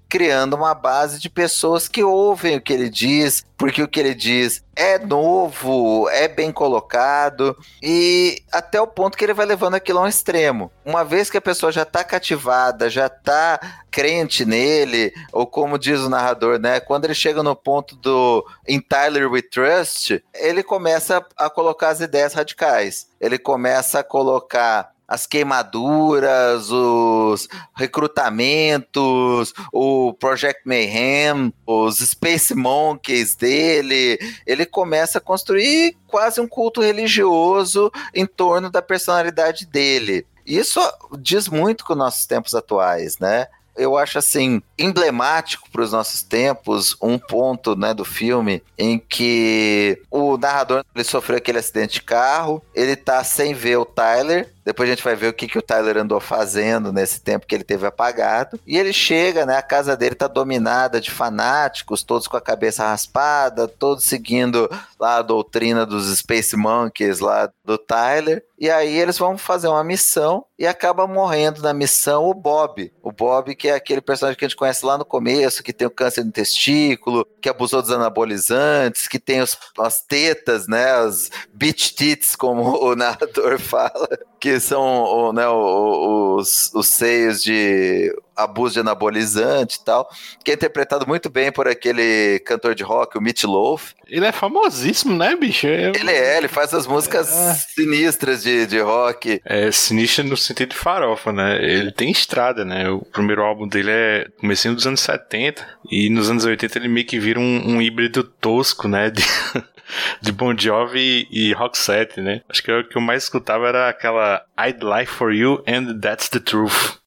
criando uma base de pessoas que ouvem o que ele diz, porque o que ele diz é novo, é bem colocado, e até o ponto que ele vai levando aquilo a um extremo. Uma vez que a pessoa já está cativada, já está crente nele, ou como diz o narrador, né, quando ele chega no ponto do In Tyler We Trust, ele começa a colocar as ideias radicais, ele começa a colocar as queimaduras, os recrutamentos, o Project Mayhem, os Space Monkeys dele. Ele começa a construir quase um culto religioso em torno da personalidade dele. Isso diz muito com os nossos tempos atuais, né? Eu acho, assim, emblemático para os nossos tempos um ponto, né, do filme em que o narrador ele sofreu aquele acidente de carro, ele tá sem ver o Tyler, depois a gente vai ver o que, que o Tyler andou fazendo nesse tempo que ele teve apagado, e ele chega, né, a casa dele tá dominada de fanáticos, todos com a cabeça raspada, todos seguindo lá a doutrina dos Space Monkeys lá do Tyler, e aí eles vão fazer uma missão e acaba morrendo na missão o Bob, o Bob que é aquele personagem que a gente conhece lá no começo, que tem o câncer no testículo, que abusou dos anabolizantes, que tem os, as tetas, né, as bitch tits, como o narrador fala, que são, né, os, os seios de abuso de anabolizante e tal, que é interpretado muito bem por aquele cantor de rock, o Meat Loaf. Ele é famosíssimo, né, bicho? Eu... Ele é, ele faz as músicas é. sinistras de, de rock. É, sinistra no sentido de farofa, né? Ele tem estrada, né? O primeiro álbum dele é comecinho dos anos setenta, e nos anos oitenta ele meio que vira um, um híbrido tosco, né? De... de Bon Jovi e Roxette, né? Acho que o que eu mais escutava era aquela I'd Lie For You and That's The Truth.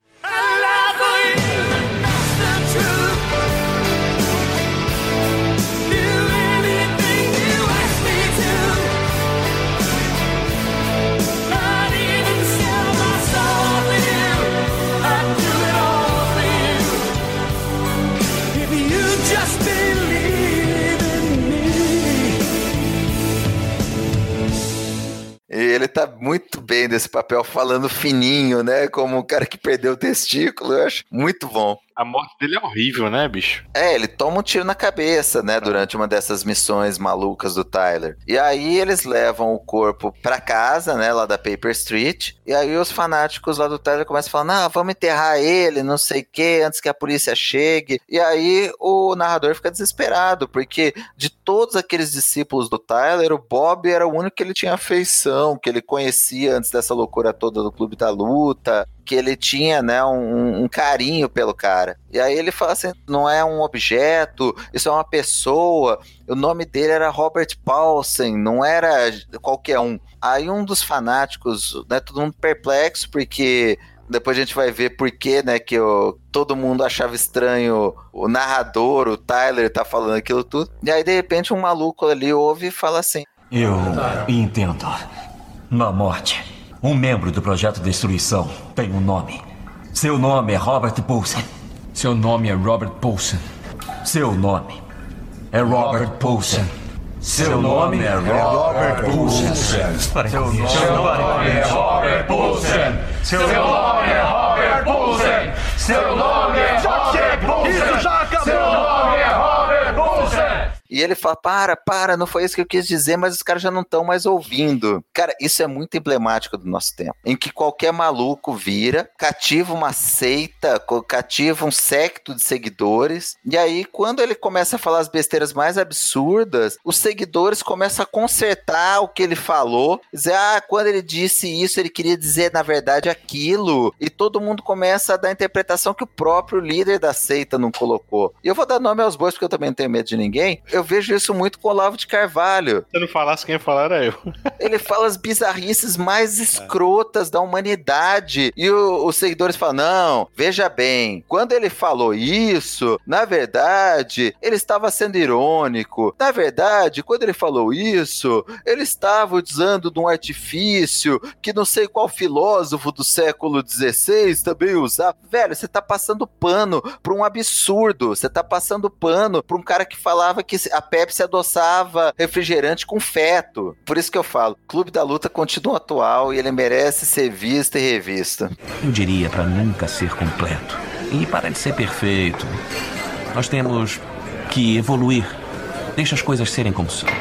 E ele tá muito bem desse papel, falando fininho, né? Como o cara que perdeu o testículo, eu acho muito bom. A morte dele é horrível, né, bicho? É, ele toma um tiro na cabeça, né, durante uma dessas missões malucas do Tyler. E aí eles levam o corpo pra casa, né, lá da Paper Street. E aí os fanáticos lá do Tyler começam a falar, não, vamos enterrar ele, não sei o que, antes que a polícia chegue. E aí o narrador fica desesperado, porque de todos aqueles discípulos do Tyler, o Bob era o único que ele tinha afeição, que ele conhecia antes dessa loucura toda do Clube da Luta, que ele tinha, né, um, um carinho pelo cara. E aí ele fala assim, não é um objeto, isso é uma pessoa, o nome dele era Robert Paulsen, não era qualquer um. Aí um dos fanáticos, né, todo mundo perplexo, porque depois a gente vai ver por que, né, que o, todo mundo achava estranho o narrador, o Tyler tá falando aquilo tudo. E aí de repente um maluco ali ouve e fala assim, eu entendo. Na morte, um membro do Projeto Destruição tem um nome. Seu nome é Robert Paulsen. Seu nome é Robert Paulsen. Seu nome é Robert Paulsen. Seu nome é Robert Paulsen. Seu nome é Robert Paulsen. Seu nome é Robert Paulsen. Seu nome é Robert Paulsen. Isso já acabou. Seu nome é Robert Paulsen. E ele fala, para, para, não foi isso que eu quis dizer, mas os caras já não estão mais ouvindo. Cara, isso é muito emblemático do nosso tempo, em que qualquer maluco vira, cativa uma seita, cativa um séquito de seguidores, e aí quando ele começa a falar as besteiras mais absurdas, os seguidores começam a consertar o que ele falou, dizer, ah, quando ele disse isso, ele queria dizer, na verdade, aquilo, e todo mundo começa a dar a interpretação que o próprio líder da seita não colocou. E eu vou dar nome aos bois, porque eu também não tenho medo de ninguém. Eu vejo isso muito com o Olavo de Carvalho. Se eu não falasse, quem ia falar era eu. Ele fala as bizarrices mais escrotas da humanidade. E o, os seguidores falam, não, veja bem, quando ele falou isso, na verdade, ele estava sendo irônico. Na verdade, quando ele falou isso, ele estava usando de um artifício que não sei qual filósofo do século dezesseis também usava. Velho, você tá passando pano pra um absurdo. Você tá passando pano pra um cara que falava que a Pepsi adoçava refrigerante com feto. Por isso que eu falo, Clube da Luta continua atual e ele merece ser visto e revisto. Eu diria pra nunca ser completo. E para de ser perfeito, nós temos que evoluir. Deixa as coisas serem como são.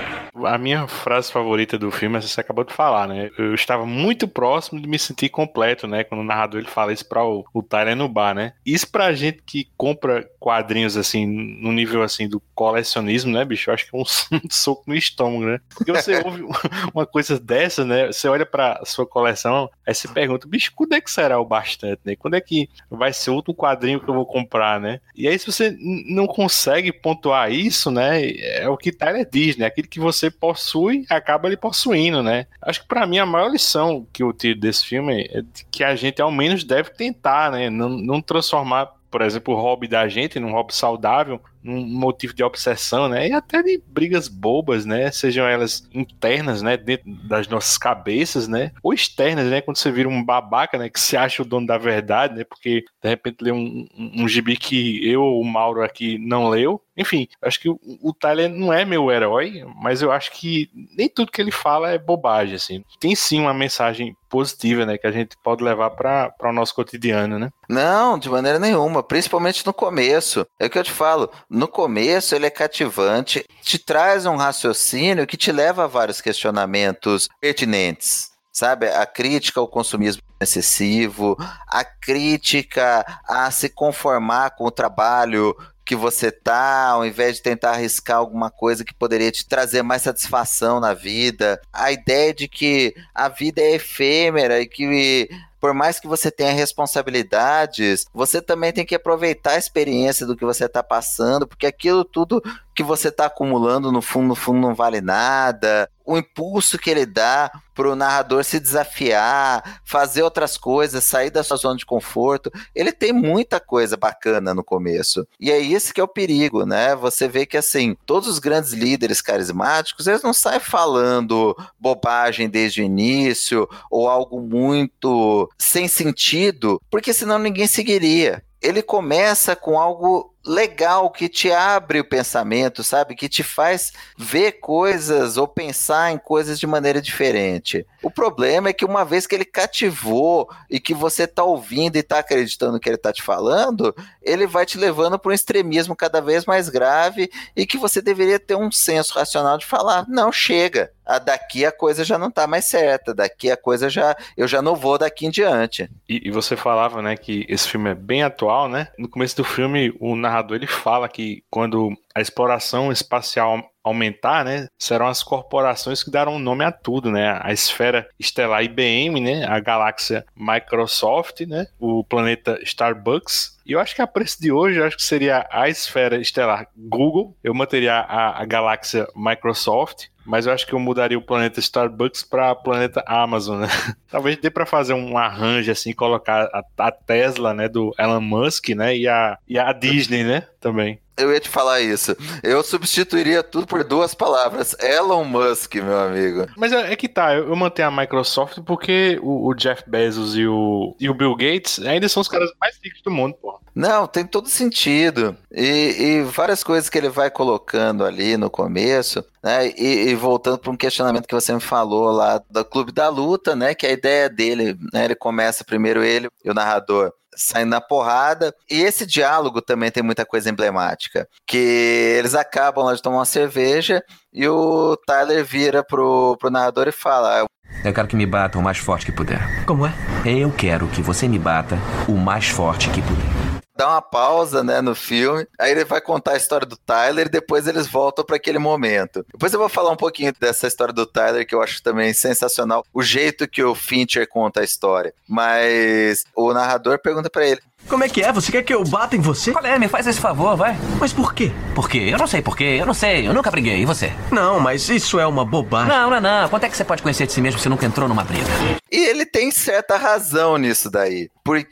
A minha frase favorita do filme, essa você acabou de falar, né? Eu estava muito próximo de me sentir completo, né? Quando o narrador ele fala isso pra o, o Tyler no bar, né? Isso pra gente que compra quadrinhos, assim, no nível, assim, do colecionismo, né, bicho? Eu acho que é um, um soco no estômago, né? Porque você ouve uma coisa dessa, né? Você olha pra sua coleção, aí você pergunta, bicho, quando é que será o bastante, né? Quando é que vai ser outro quadrinho que eu vou comprar, né? E aí, se você n- não consegue pontuar isso, né? É o que Tyler diz, né? Aquilo que você possui, acaba ele possuindo, né? Acho que pra mim a maior lição que eu tiro desse filme é de que a gente ao menos deve tentar, né? Não, não transformar, por exemplo, o hobby da gente num hobby saudável, num motivo de obsessão, né? E até de brigas bobas, né? Sejam elas internas, né? Dentro das nossas cabeças, né? Ou externas, né? Quando você vira um babaca, né? Que se acha o dono da verdade, né? Porque de repente lê um, um, um gibi que eu ou o Mauro aqui não leu. Enfim, acho que o, o Tyler não é meu herói, mas eu acho que nem tudo que ele fala é bobagem, assim. Tem sim uma mensagem positiva, né? Que a gente pode levar para o nosso cotidiano, né? Não, de maneira nenhuma, principalmente no começo. É o que eu te falo, no começo ele é cativante, te traz um raciocínio que te leva a vários questionamentos pertinentes. Sabe, a crítica ao consumismo excessivo, a crítica a se conformar com o trabalho que você tá, ao invés de tentar arriscar alguma coisa que poderia te trazer mais satisfação na vida, a ideia de que a vida é efêmera e que por mais que você tenha responsabilidades, você também tem que aproveitar a experiência do que você está passando, porque aquilo tudo que você está acumulando, no fundo, no fundo, não vale nada. O impulso que ele dá para o narrador se desafiar, fazer outras coisas, sair da sua zona de conforto, ele tem muita coisa bacana no começo. E é isso que é o perigo, né? Você vê que, assim, todos os grandes líderes carismáticos, eles não saem falando bobagem desde o início, ou algo muito sem sentido, porque senão ninguém seguiria. Ele começa com algo legal que te abre o pensamento, sabe? Que te faz ver coisas ou pensar em coisas de maneira diferente. O problema é que uma vez que ele cativou e que você tá ouvindo e tá acreditando no que ele tá te falando, ele vai te levando para um extremismo cada vez mais grave e que você deveria ter um senso racional de falar, não, chega, a daqui a coisa já não tá mais certa, daqui a coisa já, eu já não vou daqui em diante. E, e você falava, né, que esse filme é bem atual, né? No começo do filme, o narrador ele fala que quando a exploração espacial aumentar, né, serão as corporações que darão nome a tudo, né? A esfera estelar I B M, né, a galáxia Microsoft, né, o planeta Starbucks. E eu acho que a preço de hoje, eu acho que seria a esfera estelar Google. Eu manteria a, a galáxia Microsoft, mas eu acho que eu mudaria o planeta Starbucks para planeta Amazon, né? Talvez dê para fazer um arranjo assim, colocar a, a Tesla, né, do Elon Musk, né, e a, e a Disney, né, também. Eu ia te falar isso. Eu substituiria tudo por duas palavras. Elon Musk, meu amigo. Mas é, é que tá, eu, eu mantenho a Microsoft porque o, o Jeff Bezos e o, e o Bill Gates ainda são os caras mais ricos do mundo, pô. Não, tem todo sentido. E, e várias coisas que ele vai colocando ali no começo, né? E, e voltando para um questionamento que você me falou lá do Clube da Luta, né? Que a ideia dele, né? Ele começa primeiro ele e o narrador saindo na porrada, e esse diálogo também tem muita coisa emblemática, que eles acabam lá de tomar uma cerveja e o Tyler vira pro, pro narrador e fala: eu quero que me bata o mais forte que puder. Como é? Eu quero que você me bata o mais forte que puder. Dá uma pausa, né, no filme, aí ele vai contar a história do Tyler e depois eles voltam para aquele momento. Depois eu vou falar um pouquinho dessa história do Tyler, que eu acho também sensacional, o jeito que o Fincher conta a história. Mas o narrador pergunta para ele: como é que é? Você quer que eu bata em você? Qual é? Me faz esse favor, vai. Mas por quê? Por quê? Eu não sei por quê. Eu não sei. Eu nunca briguei. E você? Não, mas isso é uma bobagem. Não, não, não. Quanto é que você pode conhecer de si mesmo se nunca entrou numa briga? E ele tem certa razão nisso daí.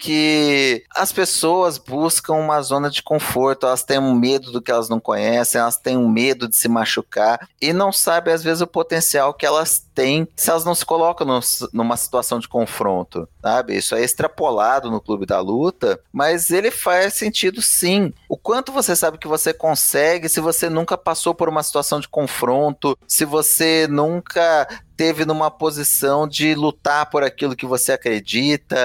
Porque as pessoas buscam uma zona de conforto, elas têm um medo do que elas não conhecem, elas têm um medo de se machucar e não sabem, às vezes, o potencial que elas têm se elas não se colocam no, numa situação de confronto, sabe? Isso é extrapolado no Clube da Luta, mas ele faz sentido sim. O quanto você sabe que você consegue se você nunca passou por uma situação de confronto, se você nunca teve numa posição de lutar por aquilo que você acredita.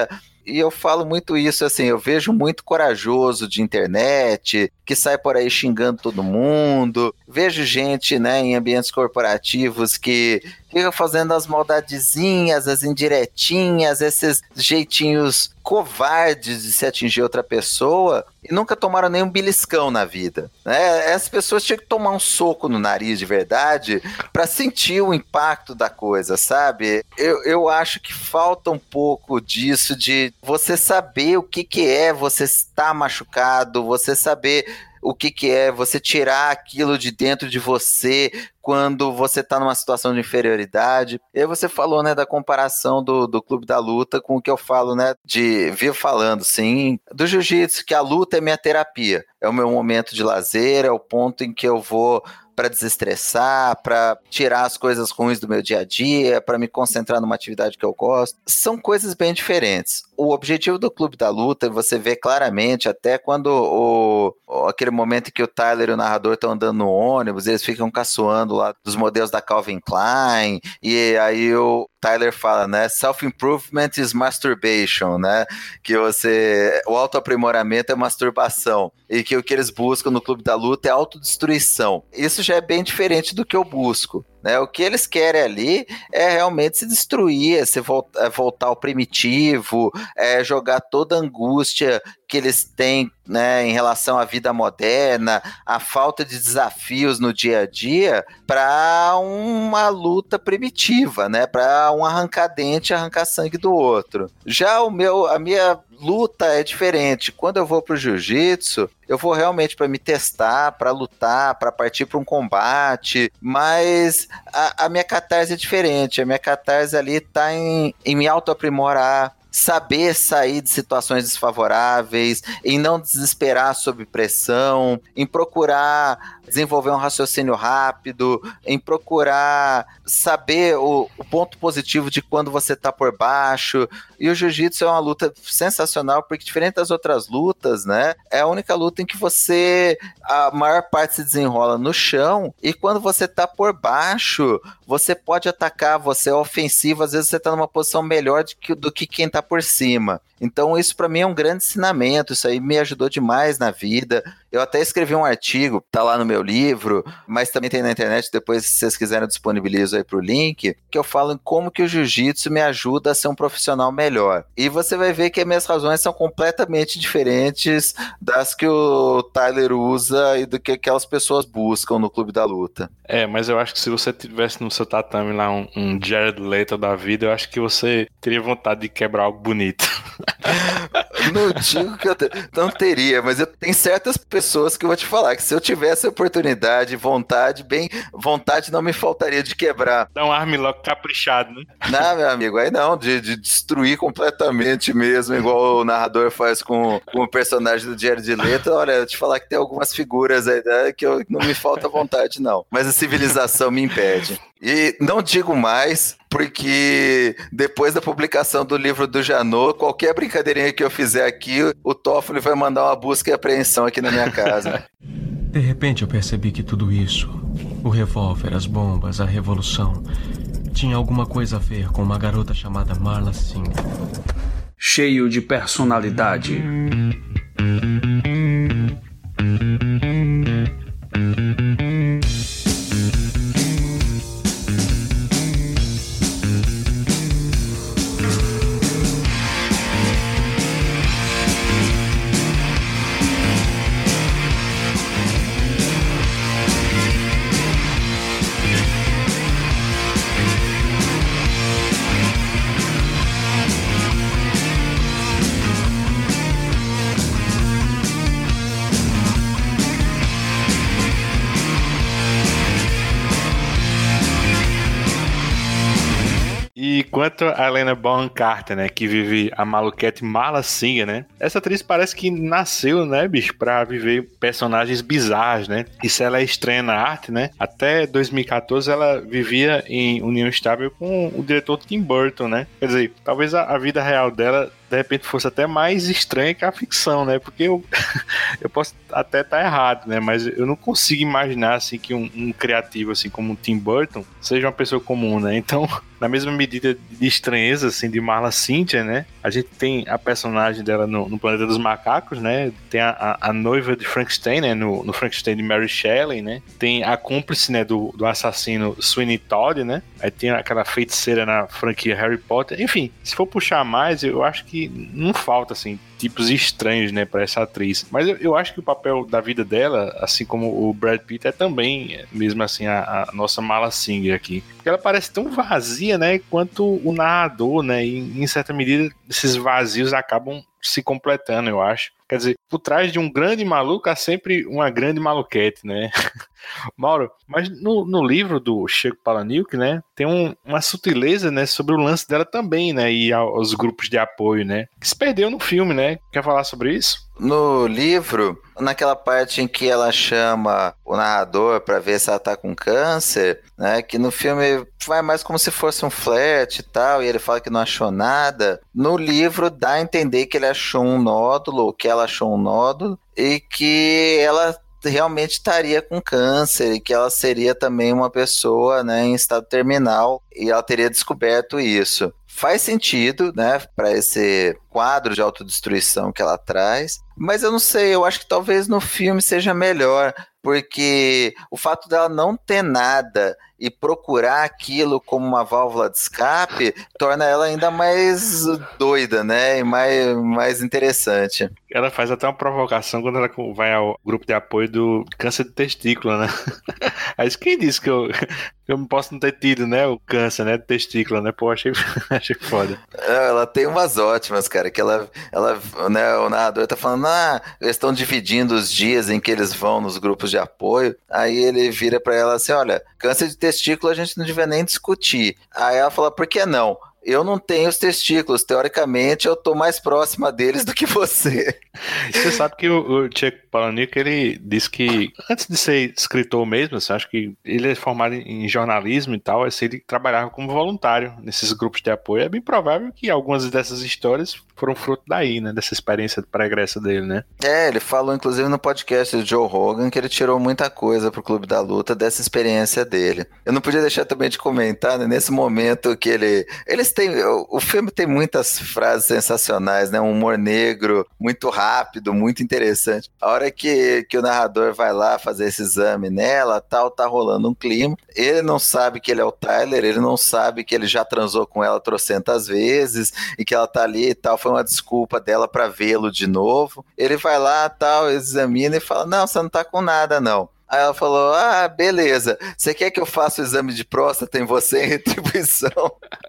E eu falo muito isso, assim, eu vejo muito corajoso de internet, que sai por aí xingando todo mundo. Vejo gente, né, em ambientes corporativos que fica fazendo as maldadezinhas, as indiretinhas, esses jeitinhos covardes de se atingir outra pessoa e nunca tomaram nenhum beliscão na vida, né? Essas pessoas tinham que tomar um soco no nariz de verdade para sentir o impacto da coisa, sabe? Eu, eu acho que falta um pouco disso, de você saber o que, que é você estar machucado, você saber o que, que é você tirar aquilo de dentro de você quando você está numa situação de inferioridade. E aí você falou, né, da comparação do, do Clube da Luta com o que eu falo, né, de vivo falando, sim, do jiu-jitsu, que a luta é minha terapia, é o meu momento de lazer, é o ponto em que eu vou para desestressar, para tirar as coisas ruins do meu dia a dia, para me concentrar numa atividade que eu gosto. São coisas bem diferentes. O objetivo do Clube da Luta, você vê claramente, até quando o, o, aquele momento em que o Tyler e o narrador estão andando no ônibus, eles ficam caçoando lá dos modelos da Calvin Klein, e aí o Tyler fala, né, self-improvement is masturbation, né, que você, o autoaprimoramento é masturbação, e que o que eles buscam no Clube da Luta é autodestruição. Isso já é bem diferente do que eu busco, né? O que eles querem ali é realmente se destruir, é se voltar, é voltar ao primitivo, é jogar toda a angústia que eles têm, né, em relação à vida moderna, a falta de desafios no dia a dia, para uma luta primitiva, né, para um arrancar dente, arrancar sangue do outro. Já o meu, a minha luta é diferente. Quando eu vou pro jiu-jitsu, eu vou realmente para me testar, para lutar, para partir para um combate, mas a, a minha catarse é diferente. A minha catarse ali tá em, em me autoaprimorar, saber sair de situações desfavoráveis, em não desesperar sob pressão, em procurar desenvolver um raciocínio rápido, em procurar saber o, o ponto positivo de quando você está por baixo. E o jiu-jitsu é uma luta sensacional, porque diferente das outras lutas, né, é a única luta em que você, a maior parte se desenrola no chão, e quando você está por baixo, você pode atacar, você é ofensivo, às vezes você está numa posição melhor do que, do que quem está por cima. Então isso para mim é um grande ensinamento, isso aí me ajudou demais na vida. Eu até escrevi um artigo, tá lá no meu livro, mas também tem na internet, depois se vocês quiserem eu disponibilizo aí pro link, que eu falo em como que o jiu-jitsu me ajuda a ser um profissional melhor. E você vai ver que as minhas razões são completamente diferentes das que o Tyler usa e do que aquelas pessoas buscam no Clube da Luta. É, mas eu acho que se você tivesse no seu tatame lá um, um Jared Leto da vida, eu acho que você teria vontade de quebrar algo bonito. Não digo que eu te... não teria, mas eu tenho certas pessoas que eu vou te falar que se eu tivesse oportunidade, vontade, bem, vontade não me faltaria de quebrar. Dá um armlock caprichado, né? Não, meu amigo, aí não, de, de destruir completamente mesmo, igual o narrador faz com, com o personagem do Jared Leto. Olha, eu te falar que tem algumas figuras aí, né, que eu, não me falta vontade, não. Mas a civilização me impede. E não digo mais, porque depois da publicação do livro do Janot, qualquer brincadeirinha que eu fizer aqui, o Toffoli vai mandar uma busca e apreensão aqui na minha casa. De repente eu percebi que tudo isso, o revólver, as bombas, a revolução, tinha alguma coisa a ver com uma garota chamada Marla Singh. Cheio de personalidade. E quanto a Helena Bonham Carter, né, que vive a maluquete Marla Singh, né? Essa atriz parece que nasceu, né, bicho, pra viver personagens bizarros, né? Isso ela é estranha na arte, né? Até dois mil e catorze ela vivia em união estável com o diretor Tim Burton, né? Quer dizer, talvez a, a vida real dela de repente fosse até mais estranha que a ficção, né? Porque eu, eu posso até estar errado, né? Mas eu não consigo imaginar, assim, que um, um criativo, assim, como o Tim Burton, seja uma pessoa comum, né? Então, na mesma medida de estranheza, assim, de Marla Cynthia, né? A gente tem a personagem dela no, no Planeta dos Macacos, né? Tem a, a, a noiva de Frankenstein, né? No, no Frankenstein de Mary Shelley, né? Tem a cúmplice, né? Do, do assassino Sweeney Todd, né? Aí tem aquela feiticeira na franquia Harry Potter. Enfim, se for puxar mais, eu acho que não falta, assim, tipos estranhos, né, pra essa atriz. Mas eu, eu acho que o papel da vida dela, assim como o Brad Pitt, é também, mesmo assim, a, a nossa Marla Singer aqui. Porque ela parece tão vazia, né, quanto o narrador, né, e em certa medida esses vazios acabam se completando, eu acho. Quer dizer, por trás de um grande maluco há sempre uma grande maluquete, né? Mauro, mas no, no livro do Chuck Palahniuk, né, tem um, uma sutileza, né, sobre o lance dela também, né, e aos grupos de apoio, né, que se perdeu no filme, né? Quer falar sobre isso? No livro, naquela parte em que ela chama o narrador para ver se ela tá com câncer, né, que no filme vai mais como se fosse um flerte e tal, e ele fala que não achou nada. No livro dá a entender que ele achou um nódulo, ou que ela achou um nódulo, e que ela realmente estaria com câncer e que ela seria também uma pessoa, né, em estado terminal, e ela teria descoberto isso. Faz sentido, né, para esse quadro de autodestruição que ela traz, mas eu não sei, eu acho que talvez no filme seja melhor, porque o fato dela não ter nada e procurar aquilo como uma válvula de escape torna ela ainda mais doida, né, e mais, mais interessante. Ela faz até uma provocação quando ela vai ao grupo de apoio do câncer de testículo, né? Aí quem disse que eu, que eu não posso não ter tido, né, o câncer, né, de testículo, né? Pô, achei, achei foda. Ela tem umas ótimas, cara, que ela, ela, né, o narrador tá falando, ah, eles estão dividindo os dias em que eles vão nos grupos de apoio, aí ele vira pra ela assim, olha, câncer de testículo a gente não devia nem discutir. Aí ela fala, por que não? Eu não tenho os testículos, teoricamente eu tô mais próxima deles do que você. Você sabe que o, o Chuck Palahniuk, ele disse que antes de ser escritor mesmo, assim, acho que ele é formado em jornalismo e tal, assim, ele trabalhava como voluntário nesses grupos de apoio. É bem provável que algumas dessas histórias foram fruto daí, né, dessa experiência pregressa dele, né? É, ele falou inclusive no podcast do Joe Rogan que ele tirou muita coisa pro Clube da Luta dessa experiência dele. Eu não podia deixar também de comentar, né, nesse momento que ele... Eles têm... O filme tem muitas frases sensacionais, né? Um humor negro, muito rápido, muito interessante. A hora que, que o narrador vai lá fazer esse exame nela, tal, tá rolando um clima. Ele não sabe que ele é o Tyler, ele não sabe que ele já transou com ela trocentas vezes e que ela tá ali e tal. Foi uma desculpa dela pra vê-lo de novo. Ele vai lá, tal, examina e fala, não, você não tá com nada, não. Aí ela falou, ah, beleza, você quer que eu faça o exame de próstata em você em retribuição?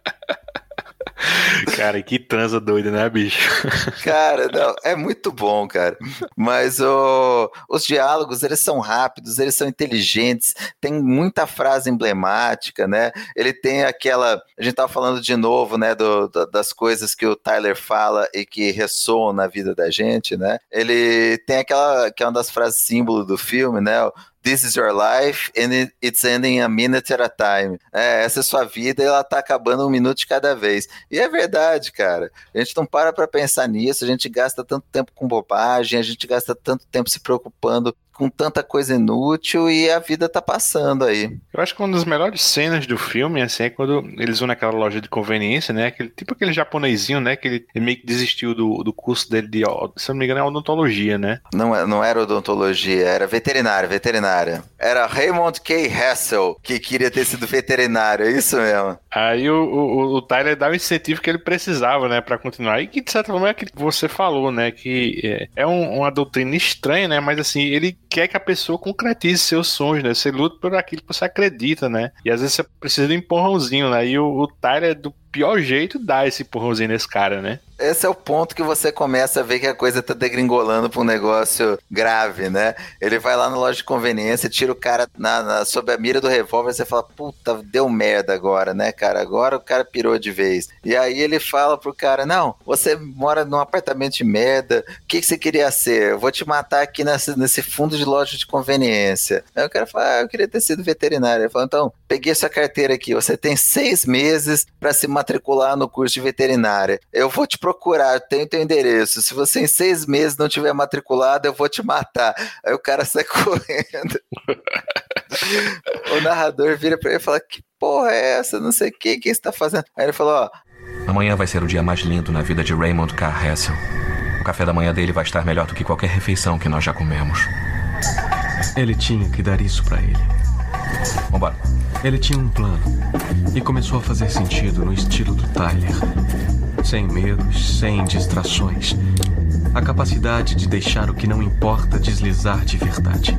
Cara, que transa doida, né, bicho? Cara, não, é muito bom, cara. Mas oh, os diálogos, eles são rápidos, eles são inteligentes, tem muita frase emblemática, né? Ele tem aquela... A gente tava falando de novo, né, do, do, das coisas que o Tyler fala e que ressoam na vida da gente, né? Ele tem aquela, que é uma das frases símbolo do filme, né? This is your life and it's ending a minute at a time. É, essa é sua vida e ela tá acabando um minuto de cada vez. E é verdade, cara. A gente não para pra pensar nisso, a gente gasta tanto tempo com bobagem, a gente gasta tanto tempo se preocupando com tanta coisa inútil e a vida tá passando aí. Eu acho que uma das melhores cenas do filme, assim, é quando eles vão naquela loja de conveniência, né, aquele, tipo aquele japonesinho, né, que ele, ele meio que desistiu do, do curso dele de, se não me engano, é odontologia, né? Não, não era odontologia, era veterinária, veterinária. Era Raymond K. Hassel que queria ter sido veterinário, é isso mesmo. Aí o, o, o Tyler dá o incentivo que ele precisava, né, pra continuar. E que, de certa forma, é aquilo que você falou, né, que é, é um, uma doutrina estranha, né, mas assim, ele quer que a pessoa concretize seus sonhos, né, você luta por aquilo que você acredita, né, e às vezes você precisa de um empurrãozinho, né, e o, o Tyler, do pior jeito, dá esse empurrãozinho nesse cara, né. Esse é o ponto que você começa a ver que a coisa tá degringolando pra um negócio grave, né? Ele vai lá na loja de conveniência, tira o cara na, na, sob a mira do revólver, você fala, puta, deu merda agora, né, cara? Agora o cara pirou de vez. E aí ele fala pro cara, não, você mora num apartamento de merda, o que, que você queria ser? Eu vou te matar aqui nesse, nesse fundo de loja de conveniência. Aí o cara fala, ah, eu queria ter sido veterinário. Ele fala, então, peguei sua carteira aqui, você tem seis meses pra se matricular no curso de veterinária. Eu vou te procurar, eu tenho teu endereço. Se você em seis meses não tiver matriculado, eu vou te matar. Aí o cara sai correndo. O narrador vira pra ele e fala, que porra é essa? Não sei o que, o que você tá fazendo? Aí ele falou, ó... Amanhã vai ser o dia mais lindo na vida de Raymond Carr Hassel. O café da manhã dele vai estar melhor do que qualquer refeição que nós já comemos. Ele tinha que dar isso pra ele. Vambora. Ele tinha um plano e começou a fazer sentido no estilo do Tyler. Sem medos, sem distrações. A capacidade de deixar o que não importa deslizar de verdade.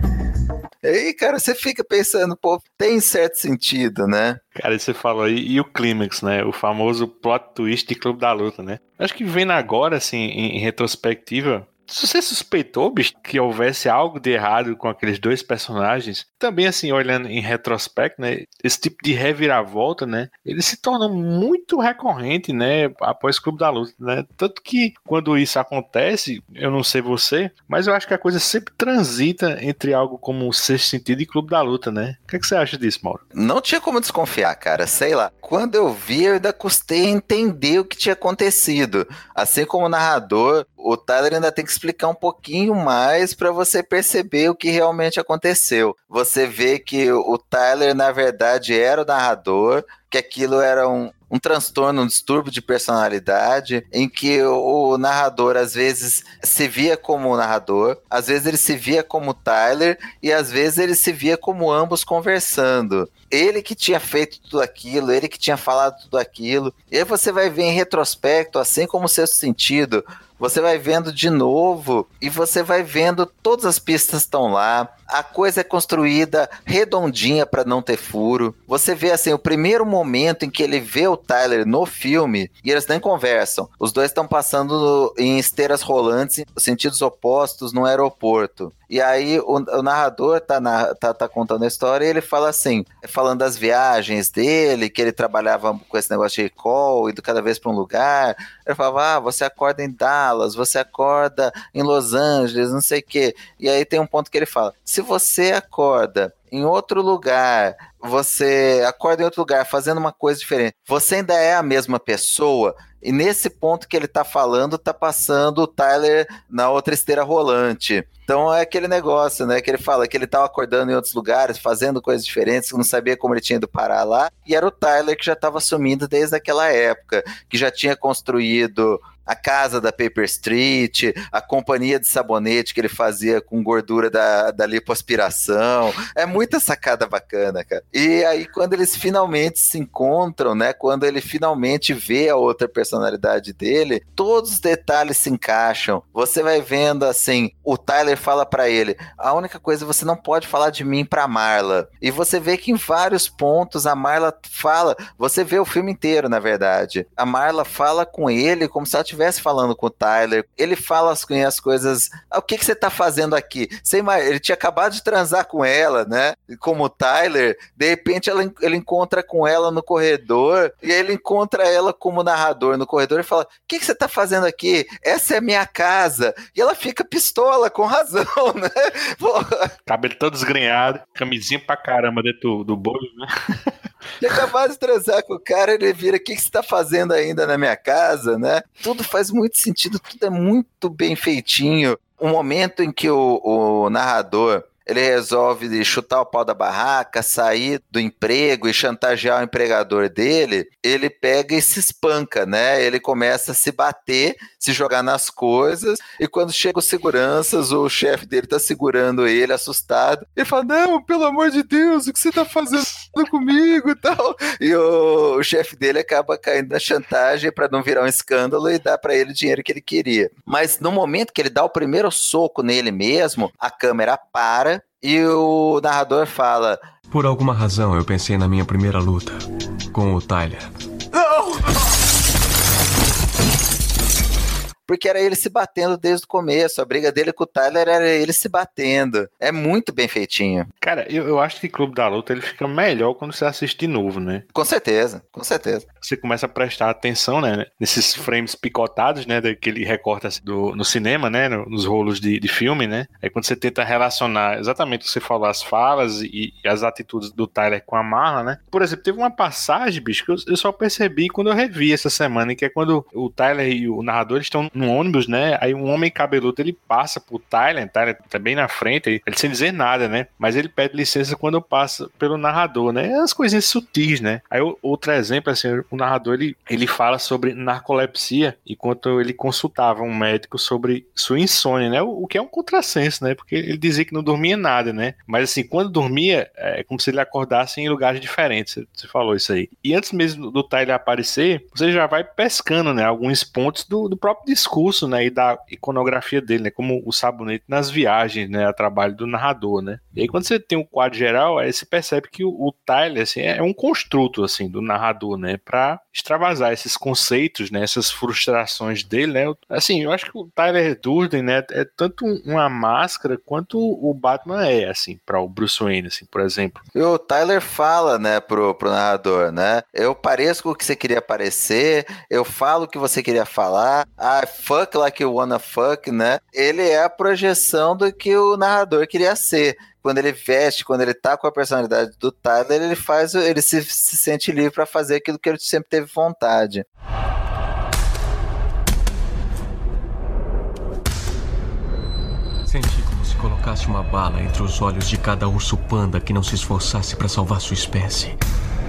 E aí, cara, você fica pensando, pô, tem certo sentido, né? Cara, você falou aí, e o clímax, né? O famoso plot twist de Clube da Luta, né? Acho que vendo agora, assim, em, em retrospectiva... Se você suspeitou, bicho, que houvesse algo de errado com aqueles dois personagens, também assim, olhando em retrospecto, né, esse tipo de reviravolta, né, ele se torna muito recorrente, né, após o Clube da Luta, né, tanto que quando isso acontece, eu não sei você, mas eu acho que a coisa sempre transita entre algo como o Sexto Sentido e Clube da Luta, né? O que, é que você acha disso, Mauro? Não tinha como desconfiar, cara, sei lá. Quando eu vi, eu ainda custei entender o que tinha acontecido. Assim como o narrador, o Tyler ainda tem que explicar um pouquinho mais para você perceber o que realmente aconteceu. Você vê que o Tyler, na verdade, era o narrador, que aquilo era um, um transtorno, um distúrbio de personalidade, em que o, o narrador, às vezes, se via como o narrador, às vezes ele se via como o Tyler, e às vezes ele se via como ambos conversando. Ele que tinha feito tudo aquilo, ele que tinha falado tudo aquilo. E aí você vai ver em retrospecto, assim como o Sexto Sentido, você vai vendo de novo e você vai vendo todas as pistas estão lá. A coisa é construída redondinha para não ter furo. Você vê assim, o primeiro momento em que ele vê o Tyler no filme, e eles nem conversam. Os dois estão passando em esteiras rolantes, em sentidos opostos, no aeroporto. E aí o, o narrador tá, na, tá, tá contando a história e ele fala assim, falando das viagens dele, que ele trabalhava com esse negócio de recall, indo cada vez para um lugar. Ele falava, ah, você acorda em Dallas, você acorda em Los Angeles, não sei o quê. E aí tem um ponto que ele fala, se você acorda em outro lugar, você acorda em outro lugar fazendo uma coisa diferente, você ainda é a mesma pessoa. E nesse ponto que ele tá falando, tá passando o Tyler na outra esteira rolante. Então é aquele negócio, né, que ele fala que ele tava acordando em outros lugares, fazendo coisas diferentes, que não sabia como ele tinha ido parar lá, e era o Tyler que já estava sumindo desde aquela época, que já tinha construído a casa da Paper Street, a companhia de sabonete que ele fazia com gordura da, da lipoaspiração. É muita sacada bacana, cara. E aí, quando eles finalmente se encontram, né? Quando ele finalmente vê a outra personalidade dele, todos os detalhes se encaixam. Você vai vendo, assim, o Tyler fala pra ele, a única coisa, você não pode falar de mim pra Marla. E você vê que em vários pontos a Marla fala, você vê o filme inteiro, na verdade. A Marla fala com ele como se ela tivesse estivesse falando com o Tyler, ele fala as, as coisas, ah, o que, que você tá fazendo aqui? Você, ele tinha acabado de transar com ela, né? Como o Tyler, de repente ela, ele encontra com ela no corredor, e aí ele encontra ela como narrador no corredor e fala, o que, que você tá fazendo aqui? Essa é a minha casa. E ela fica pistola, com razão, né? Porra. Cabelo todo desgrenhado, camisinha pra caramba dentro do, do bolho, né? Tinha acabado de transar com o cara, ele vira, o que, que você tá fazendo ainda na minha casa, né? Tudo faz muito sentido, tudo é muito bem feitinho. O momento em que o, o narrador, ele resolve chutar o pau da barraca, sair do emprego e chantagear o empregador dele, ele pega e se espanca, né? Ele começa a se bater, se jogar nas coisas, e quando chega os seguranças, o chefe dele tá segurando ele, assustado, ele fala, não, pelo amor de Deus, o que você tá fazendo comigo e tal? E o, o chefe dele acaba caindo na chantagem pra não virar um escândalo e dá pra ele o dinheiro que ele queria. Mas no momento que ele dá o primeiro soco nele mesmo, a câmera para, e o narrador fala, por alguma razão eu pensei na minha primeira luta com o Tyler. Não! porque era ele se batendo desde o começo. A briga dele com o Tyler era ele se batendo. É muito bem feitinho. Cara, eu, eu acho que Clube da Luta ele fica melhor quando você assiste de novo, né? Com certeza, com certeza. Você começa a prestar atenção, né? Nesses frames picotados, né? Daquele recorte assim, do, no cinema, né? Nos rolos de, de filme, né? Aí quando você tenta relacionar exatamente o que você falou, as falas e, e as atitudes do Tyler com a Marla, né? Por exemplo, teve uma passagem, bicho, que eu, eu só percebi quando eu revi essa semana, que é quando o Tyler e o narrador estão no ônibus, né? Aí um homem cabeludo, ele passa pro Tyler, o Tyler tá bem na frente, ele, ele sem dizer nada, né? Mas ele pede licença quando passa pelo narrador, né? É as coisinhas sutis, né? Aí outro exemplo, assim, o narrador, ele, ele fala sobre narcolepsia enquanto ele consultava um médico sobre sua insônia, né? O, o que é um contrassenso, né? Porque ele dizia que não dormia nada, né? Mas assim, quando dormia, é como se ele acordasse em lugares diferentes. Você, você falou isso aí. E antes mesmo do Tyler aparecer, você já vai pescando, né? Alguns pontos do, do próprio discurso, né? E da iconografia dele, né? Como o sabonete nas viagens, né? A trabalho do narrador, né? E aí quando você tem um quadro geral, aí você percebe que o, o Tyler, assim, é um construto, assim, do narrador, né? Pra extravasar esses conceitos, né? Essas frustrações dele, né? Assim, eu acho que o Tyler Durden, né? É tanto uma máscara quanto o Batman é, assim, para o Bruce Wayne, assim, por exemplo. E o Tyler fala, né, pro, pro narrador, né? Eu pareço com o que você queria parecer, eu falo o que você queria falar, I fuck like you wanna fuck, né? Ele é a projeção do que o narrador queria ser. Quando ele veste, quando ele tá com a personalidade do Tyler, ele faz, ele se, se sente livre para fazer aquilo que ele sempre teve vontade. Senti como se colocasse uma bala entre os olhos de cada urso panda que não se esforçasse para salvar sua espécie.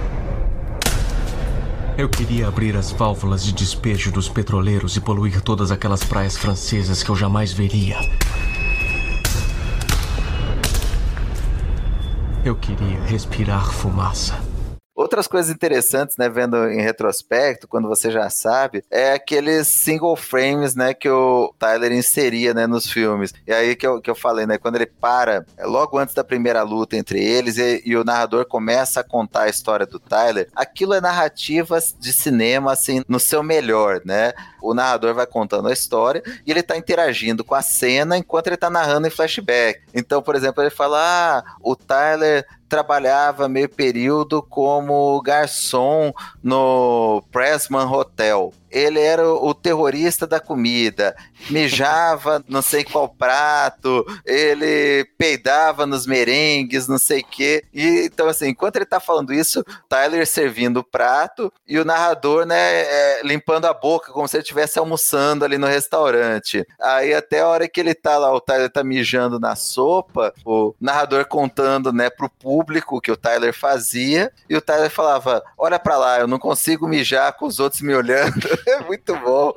Eu queria abrir as válvulas de despejo dos petroleiros e poluir todas aquelas praias francesas que eu jamais veria. Eu queria respirar fumaça. Outras coisas interessantes, né, vendo em retrospecto, quando você já sabe, é aqueles single frames, né, que o Tyler inseria, né, nos filmes. E aí que eu, que eu falei, né, quando ele para, logo antes da primeira luta entre eles, e, e o narrador começa a contar a história do Tyler, aquilo é narrativa de cinema, assim, no seu melhor, né? O narrador vai contando a história e ele tá interagindo com a cena enquanto ele tá narrando em flashback. Então, por exemplo, ele fala, ah, o Tyler trabalhava meio período como garçom no Pressman Hotel. Ele era o terrorista da comida, mijava não sei qual prato, ele peidava nos merengues, não sei o quê. E, então, assim, enquanto ele tá falando isso, Tyler servindo o prato e o narrador, né, é, limpando a boca, como se ele estivesse almoçando ali no restaurante. Aí até a hora que ele tá lá, o Tyler tá mijando na sopa, o narrador contando, né, pro público o que o Tyler fazia, e o Tyler falava, olha pra lá, eu não consigo mijar com os outros me olhando. É muito bom.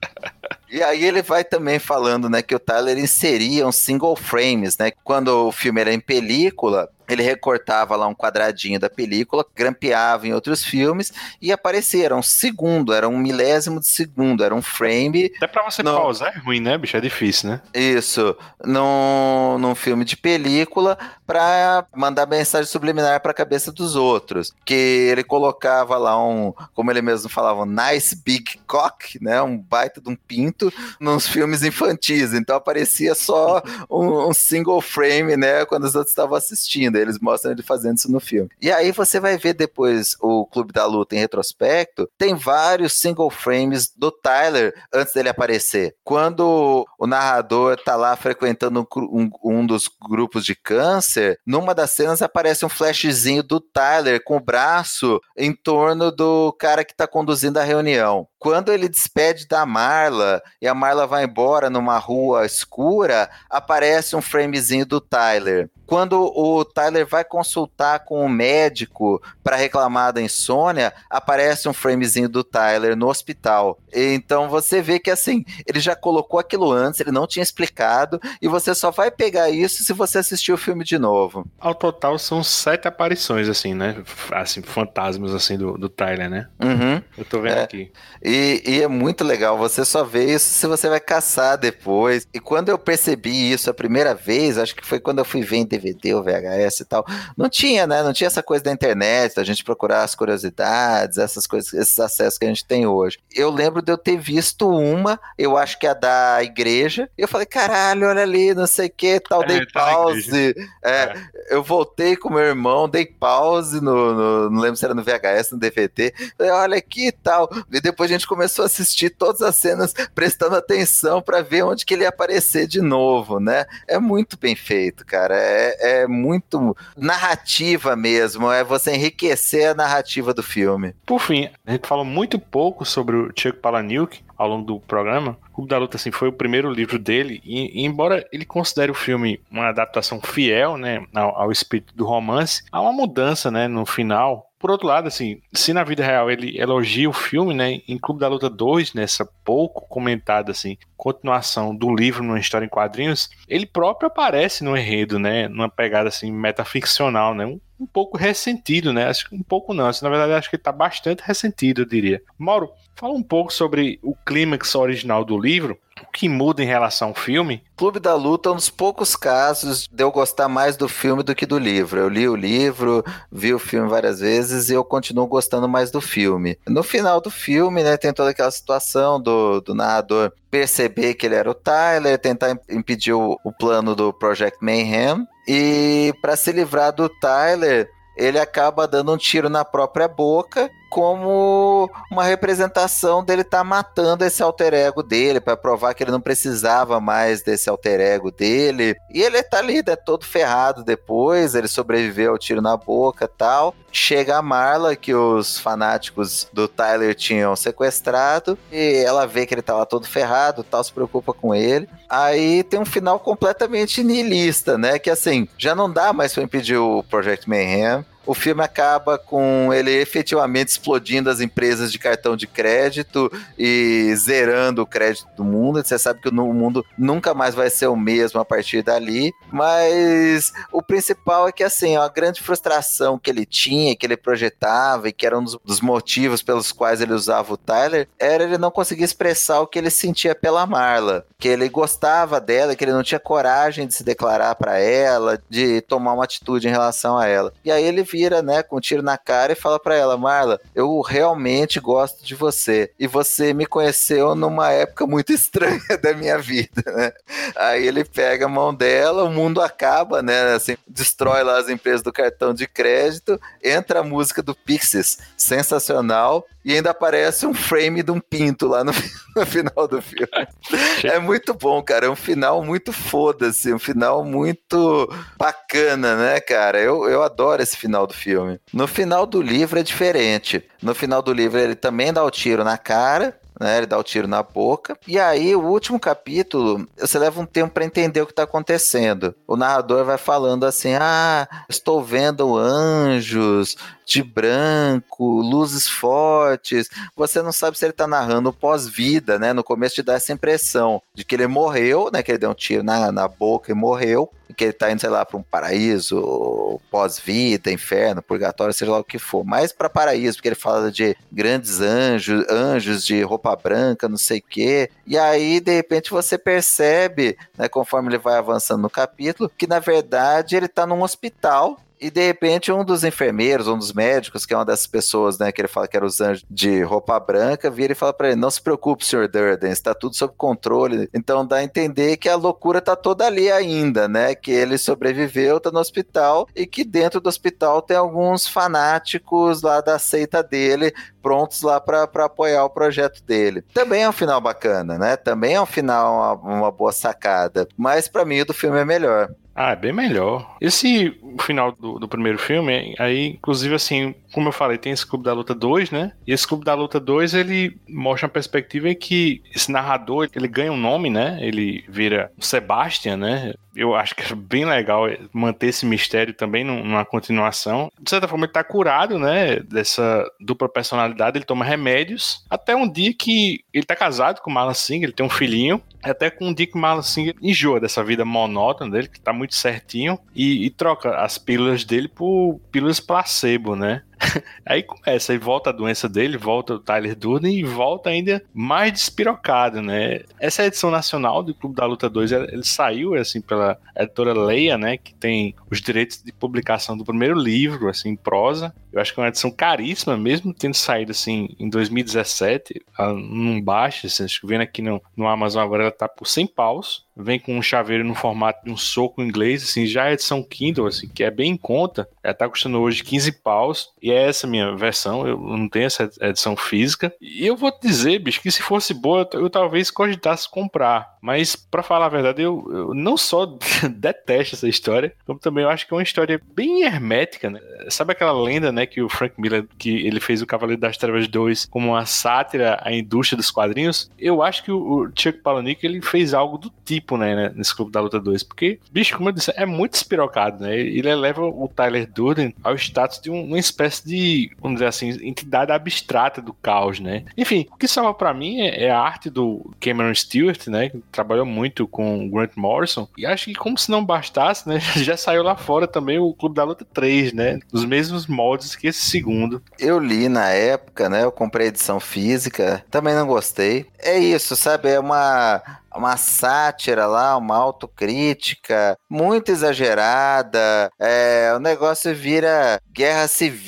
E aí ele vai também falando, né, que o Tyler inseria uns single frames, né? Quando o filme era em película, ele recortava lá um quadradinho da película, grampeava em outros filmes e aparecia, era um segundo, era um milésimo de segundo, era um frame. Até pra você no... pausar é ruim, né, bicho? É difícil, né? Isso, num, num filme de película pra mandar mensagem subliminar pra cabeça dos outros. Que ele colocava lá um, como ele mesmo falava, um nice big cock, né, um baita de um pinto, nos filmes infantis. Então aparecia só um, um single frame, né, quando os outros estavam assistindo. Eles mostram ele fazendo isso no filme. E aí você vai ver depois o Clube da Luta em retrospecto, tem vários single frames do Tyler antes dele aparecer. Quando o narrador tá lá frequentando um, um dos grupos de câncer, numa das cenas aparece um flashzinho do Tyler com o braço em torno do cara que tá conduzindo a reunião. Quando ele despede da Marla e a Marla vai embora numa rua escura, aparece um framezinho do Tyler. Quando o Tyler vai consultar com o médico para reclamar da insônia, aparece um framezinho do Tyler no hospital. Então você vê que assim, ele já colocou aquilo antes, ele não tinha explicado, e você só vai pegar isso se você assistir o filme de novo. Ao total são sete aparições, assim, né? Assim, fantasmas assim do, do Tyler, né? Uhum. Eu tô vendo é. aqui. E, e é muito legal, você só vê isso se você vai caçar depois. E quando eu percebi isso a primeira vez, acho que foi quando eu fui ver em D V D ou V H S e tal, não tinha, né? Não tinha essa coisa da internet, da gente procurar as curiosidades, essas coisas, esses acessos que a gente tem hoje. Eu lembro de eu ter visto uma, eu acho que é a da igreja, e eu falei, caralho, olha ali, não sei o que, tal, É, dei tá na pause. É, É. Eu voltei com meu irmão, dei pause no, no- não lembro se era no V H S, no D V D, falei, olha aqui e tal. E depois a gente começou a assistir todas as cenas, prestando atenção pra ver onde que ele ia aparecer de novo, né? É muito bem feito, cara. É, é muito narrativa mesmo, é você enriquecer a narrativa do filme. Por fim, a gente falou muito pouco sobre o Chuck Palahniuk ao longo do programa. O Clube da Luta, assim, foi o primeiro livro dele, e, e embora ele considere o filme uma adaptação fiel, né, ao, ao espírito do romance, há uma mudança, né, no final. Por outro lado, assim, se na vida real ele elogia o filme, né, em Clube da Luta dois, nessa pouco comentada, assim, continuação do livro numa história em quadrinhos, ele próprio aparece no enredo, né, numa pegada, assim, metaficcional, né, um, um pouco ressentido, né, acho que um pouco não, assim, na verdade acho que ele tá bastante ressentido, eu diria. Mauro, fala um pouco sobre o clímax original do livro, o que muda em relação ao filme. Clube da Luta é um dos poucos casos de eu gostar mais do filme do que do livro. Eu li o livro, vi o filme várias vezes e eu continuo gostando mais do filme. No final do filme, né, tem toda aquela situação do, do narrador perceber que ele era o Tyler, tentar impedir o, o plano do Project Mayhem, e para se livrar do Tyler, ele acaba dando um tiro na própria boca, como uma representação dele estar tá matando esse alter ego dele, para provar que ele não precisava mais desse alter ego dele. E ele tá ali, né, todo ferrado depois, ele sobreviveu ao tiro na boca e tal. Chega a Marla, que os fanáticos do Tyler tinham sequestrado, e ela vê que ele tá lá todo ferrado, tal, se preocupa com ele. Aí tem um final completamente nihilista, né, que assim, já não dá mais pra impedir o Project Mayhem. O filme acaba com ele efetivamente explodindo as empresas de cartão de crédito e zerando o crédito do mundo. Você sabe que o mundo nunca mais vai ser o mesmo a partir dali. Mas o principal é que, assim, a grande frustração que ele tinha, que ele projetava e que era um dos, dos motivos pelos quais ele usava o Tyler, era ele não conseguir expressar o que ele sentia pela Marla. Que ele gostava dela, que ele não tinha coragem de se declarar para ela, de tomar uma atitude em relação a ela. E aí ele vira, né, com um tiro na cara e fala pra ela, Marla, eu realmente gosto de você, e você me conheceu numa época muito estranha da minha vida, né? Aí ele pega a mão dela, o mundo acaba, né, assim, destrói lá as empresas do cartão de crédito, entra a música do Pixies, sensacional, e ainda aparece um frame de um pinto lá no, no final do filme. É muito bom, cara. É um final muito foda-se, um final muito bacana, né, cara? Eu, eu adoro esse final do filme. No final do livro é diferente. No final do livro ele também dá o tiro na cara, né, ele dá o tiro na boca, e aí o último capítulo, você leva um tempo para entender o que está acontecendo. O narrador vai falando assim, ah, estou vendo anjos de branco, luzes fortes. Você não sabe se ele tá narrando pós-vida, né? No começo te dá essa impressão de que ele morreu, né? Que ele deu um tiro na, na boca e morreu, e que ele tá indo, sei lá, para um paraíso, pós-vida, inferno, purgatório, seja lá o que for. Mais para paraíso, porque ele fala de grandes anjos, anjos de roupa branca, não sei o quê. E aí, de repente, você percebe, né, conforme ele vai avançando no capítulo, que na verdade ele tá num hospital. E de repente um dos enfermeiros, um dos médicos, que é uma dessas pessoas, né, que ele fala que eram os anjos de roupa branca, vira e fala pra ele, não se preocupe, senhor Durden, está tudo sob controle. Então dá a entender que a loucura tá toda ali ainda, né, que ele sobreviveu, tá no hospital, e que dentro do hospital tem alguns fanáticos lá da seita dele, prontos lá pra, pra apoiar o projeto dele. Também é um final bacana, né, também é um final, uma, uma boa sacada, mas pra mim o do filme é melhor. Ah, é bem melhor. Esse o final do, do primeiro filme, aí, inclusive, assim, como eu falei, tem esse Clube da Luta dois, né? E esse Clube da Luta dois, ele mostra uma perspectiva em que esse narrador, ele ganha um nome, né? Ele vira o Sebastian, né? Eu acho que é bem legal manter esse mistério também numa continuação. De certa forma, ele tá curado, né? Dessa dupla personalidade, ele toma remédios, até um dia que ele tá casado com o Marlon Singer, ele tem um filhinho, até com um dia que o Marlon Singer enjoa dessa vida monótona dele, que tá muito certinho, e, e troca as pílulas dele por pílulas placebo, né? Aí começa, aí volta a doença dele, volta o Tyler Durden e volta ainda mais despirocado, né? Essa edição nacional do Clube da Luta dois, ele saiu, assim, pela editora Leia, né? Que tem os direitos de publicação do primeiro livro, assim, em prosa. Eu acho que é uma edição caríssima, mesmo tendo saído, assim, em dois mil e dezessete, num baixo, assim, acho que vendo aqui no, no Amazon agora, ela tá por cem paus. Vem com um chaveiro no formato de um soco inglês, assim, já a edição Kindle, assim, que é bem em conta, ela tá custando hoje quinze paus, e é essa minha versão, eu não tenho essa edição física, e eu vou te dizer, bicho, que se fosse boa, eu, eu talvez cogitasse comprar, mas pra falar a verdade, eu, eu não só detesto essa história, como também eu acho que é uma história bem hermética, né? Sabe aquela lenda, né, que o Frank Miller, que ele fez o Cavaleiro das Trevas dois como uma sátira à indústria dos quadrinhos? Eu acho que o, o Chuck Palahniuk, ele fez algo do tipo, né, nesse Clube da Luta dois, porque, bicho, como eu disse, é muito espirocado, né? Ele eleva o Tyler Durden ao status de um, uma espécie de, vamos dizer assim, entidade abstrata do caos, né? Enfim, o que salva pra mim é, é a arte do Cameron Stewart, né, que trabalhou muito com o Grant Morrison, e acho que, como se não bastasse, né, já saiu lá fora também o Clube da Luta três, né, dos mesmos moldes que esse segundo. Eu li na época, né, eu comprei edição física, também não gostei. É isso, sabe, é uma... uma sátira lá, uma autocrítica muito exagerada, é, o negócio vira guerra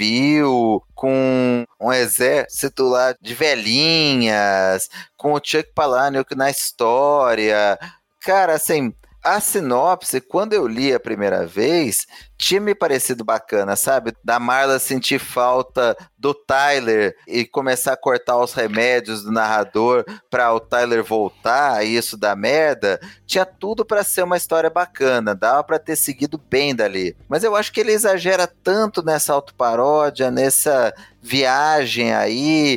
civil, com um exército lá de velhinhas, com o Chuck Palahniuk na história. Cara, assim, a sinopse, quando eu li a primeira vez, tinha me parecido bacana, sabe? Da Marla sentir falta do Tyler e começar a cortar os remédios do narrador pra o Tyler voltar e isso dar merda. Tinha tudo pra ser uma história bacana, dava pra ter seguido bem dali. Mas eu acho que ele exagera tanto nessa autoparódia, nessa viagem aí,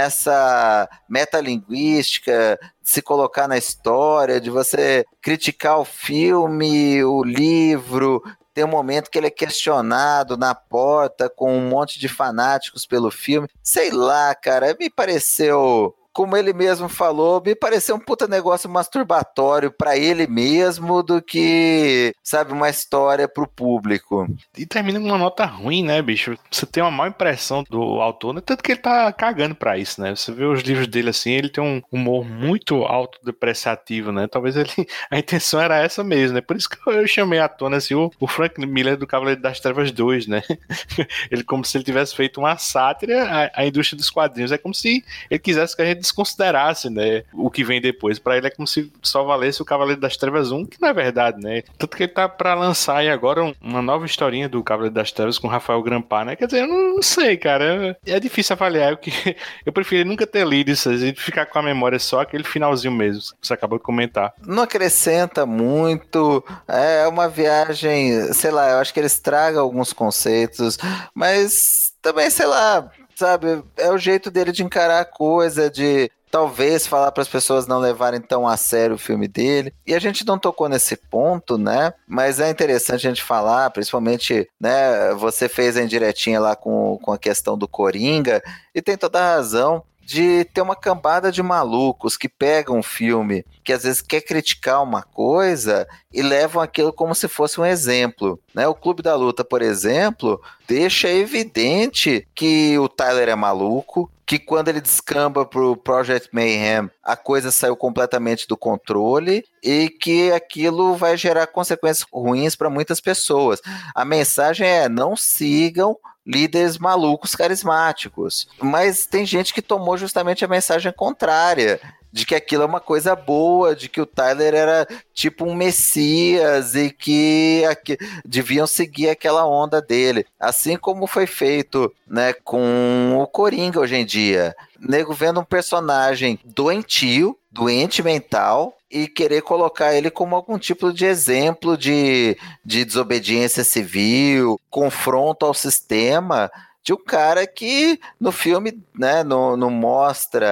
nessa metalinguística, de se colocar na história, de você criticar o filme, o livro. Tem um momento que ele é questionado na porta com um monte de fanáticos pelo filme. Sei lá, cara, me pareceu, como ele mesmo falou, me pareceu um puta negócio masturbatório pra ele mesmo do que, sabe, uma história pro público. E termina com uma nota ruim, né, bicho? Você tem uma má impressão do autor, né? Tanto que ele tá cagando pra isso, né? Você vê os livros dele assim, ele tem um humor muito autodepreciativo, né? Talvez ele, a intenção era essa mesmo, né? Por isso que eu chamei à tona assim, o, o Frank Miller do Cavaleiro das Trevas dois, né? Ele como se ele tivesse feito uma sátira à, à indústria dos quadrinhos. É como se ele quisesse que a gente desconsiderasse, né, o que vem depois. Pra ele é como se só valesse o Cavaleiro das Trevas um, que não é verdade, né? Tanto que ele tá pra lançar aí agora um, uma nova historinha do Cavaleiro das Trevas com Rafael Grampar, né? Quer dizer, eu não, não sei, cara. É, é difícil avaliar. Eu, que, eu prefiro nunca ter lido isso, a gente ficar com a memória só aquele finalzinho mesmo, que você acabou de comentar. Não acrescenta muito, é uma viagem, sei lá, eu acho que eles tragam alguns conceitos, mas também, sei lá, sabe, é o jeito dele de encarar a coisa, de talvez falar para as pessoas não levarem tão a sério o filme dele. E a gente não tocou nesse ponto, né? Mas é interessante a gente falar, principalmente, né? Você fez a indiretinha lá com, com a questão do Coringa, e tem toda a razão de ter uma cambada de malucos que pegam um filme que às vezes quer criticar uma coisa e levam aquilo como se fosse um exemplo, né? O Clube da Luta, por exemplo, deixa evidente que o Tyler é maluco, que quando ele descamba pro Project Mayhem, a coisa saiu completamente do controle e que aquilo vai gerar consequências ruins para muitas pessoas. A mensagem é: não sigam líderes malucos carismáticos. Mas tem gente que tomou justamente a mensagem contrária, de que aquilo é uma coisa boa, de que o Tyler era tipo um messias e que aqui, deviam seguir aquela onda dele. Assim como foi feito, né, com o Coringa hoje em dia. Nego vendo um personagem doentio, doente mental, e querer colocar ele como algum tipo de exemplo de, de desobediência civil, confronto ao sistema, de um cara que no filme, né, não, não mostra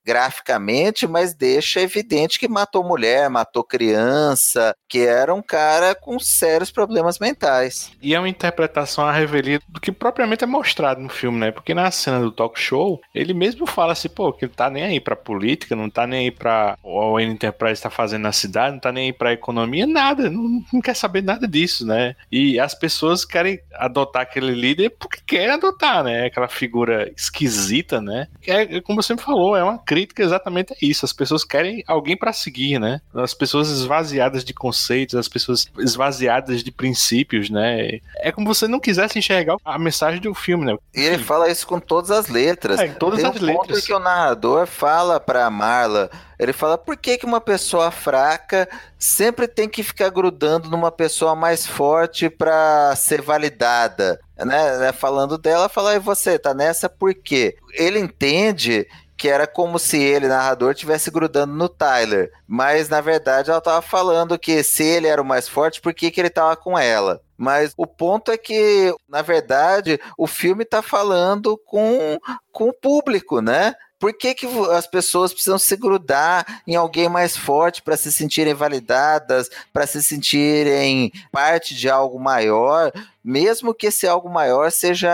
graficamente, mas deixa evidente que matou mulher, matou criança, que era um cara com sérios problemas mentais. E é uma interpretação à revelia do que propriamente é mostrado no filme, né? Porque na cena do talk show, ele mesmo fala assim, pô, que não tá nem aí pra política, não tá nem aí pra o o Enterprise tá fazendo na cidade, não tá nem aí pra economia, nada, não, não quer saber nada disso, né? E as pessoas querem adotar aquele líder porque querem adotar, né? Aquela figura esquisita, né? É, como você me falou, é uma crítica exatamente a isso. As pessoas querem alguém pra seguir, né? As pessoas esvaziadas de conceitos, as pessoas esvaziadas de princípios, né? É como se você não quisesse enxergar a mensagem do filme, né? E ele fala isso com todas as letras. É, em todas Tem as um ponto letras. que o narrador fala pra Marla, ele fala, por que que uma pessoa fraca sempre tem que ficar grudando numa pessoa mais forte pra ser validada? Né? Falando dela, fala, e você, tá nessa por quê? Ele entende que era como se ele, narrador, estivesse grudando no Tyler, mas na verdade ela tava falando que se ele era o mais forte, por que que ele tava com ela? Mas o ponto é que, na verdade, o filme tá falando com, com o público, né? Por que que as pessoas precisam se grudar em alguém mais forte para se sentirem validadas, para se sentirem parte de algo maior, mesmo que esse algo maior seja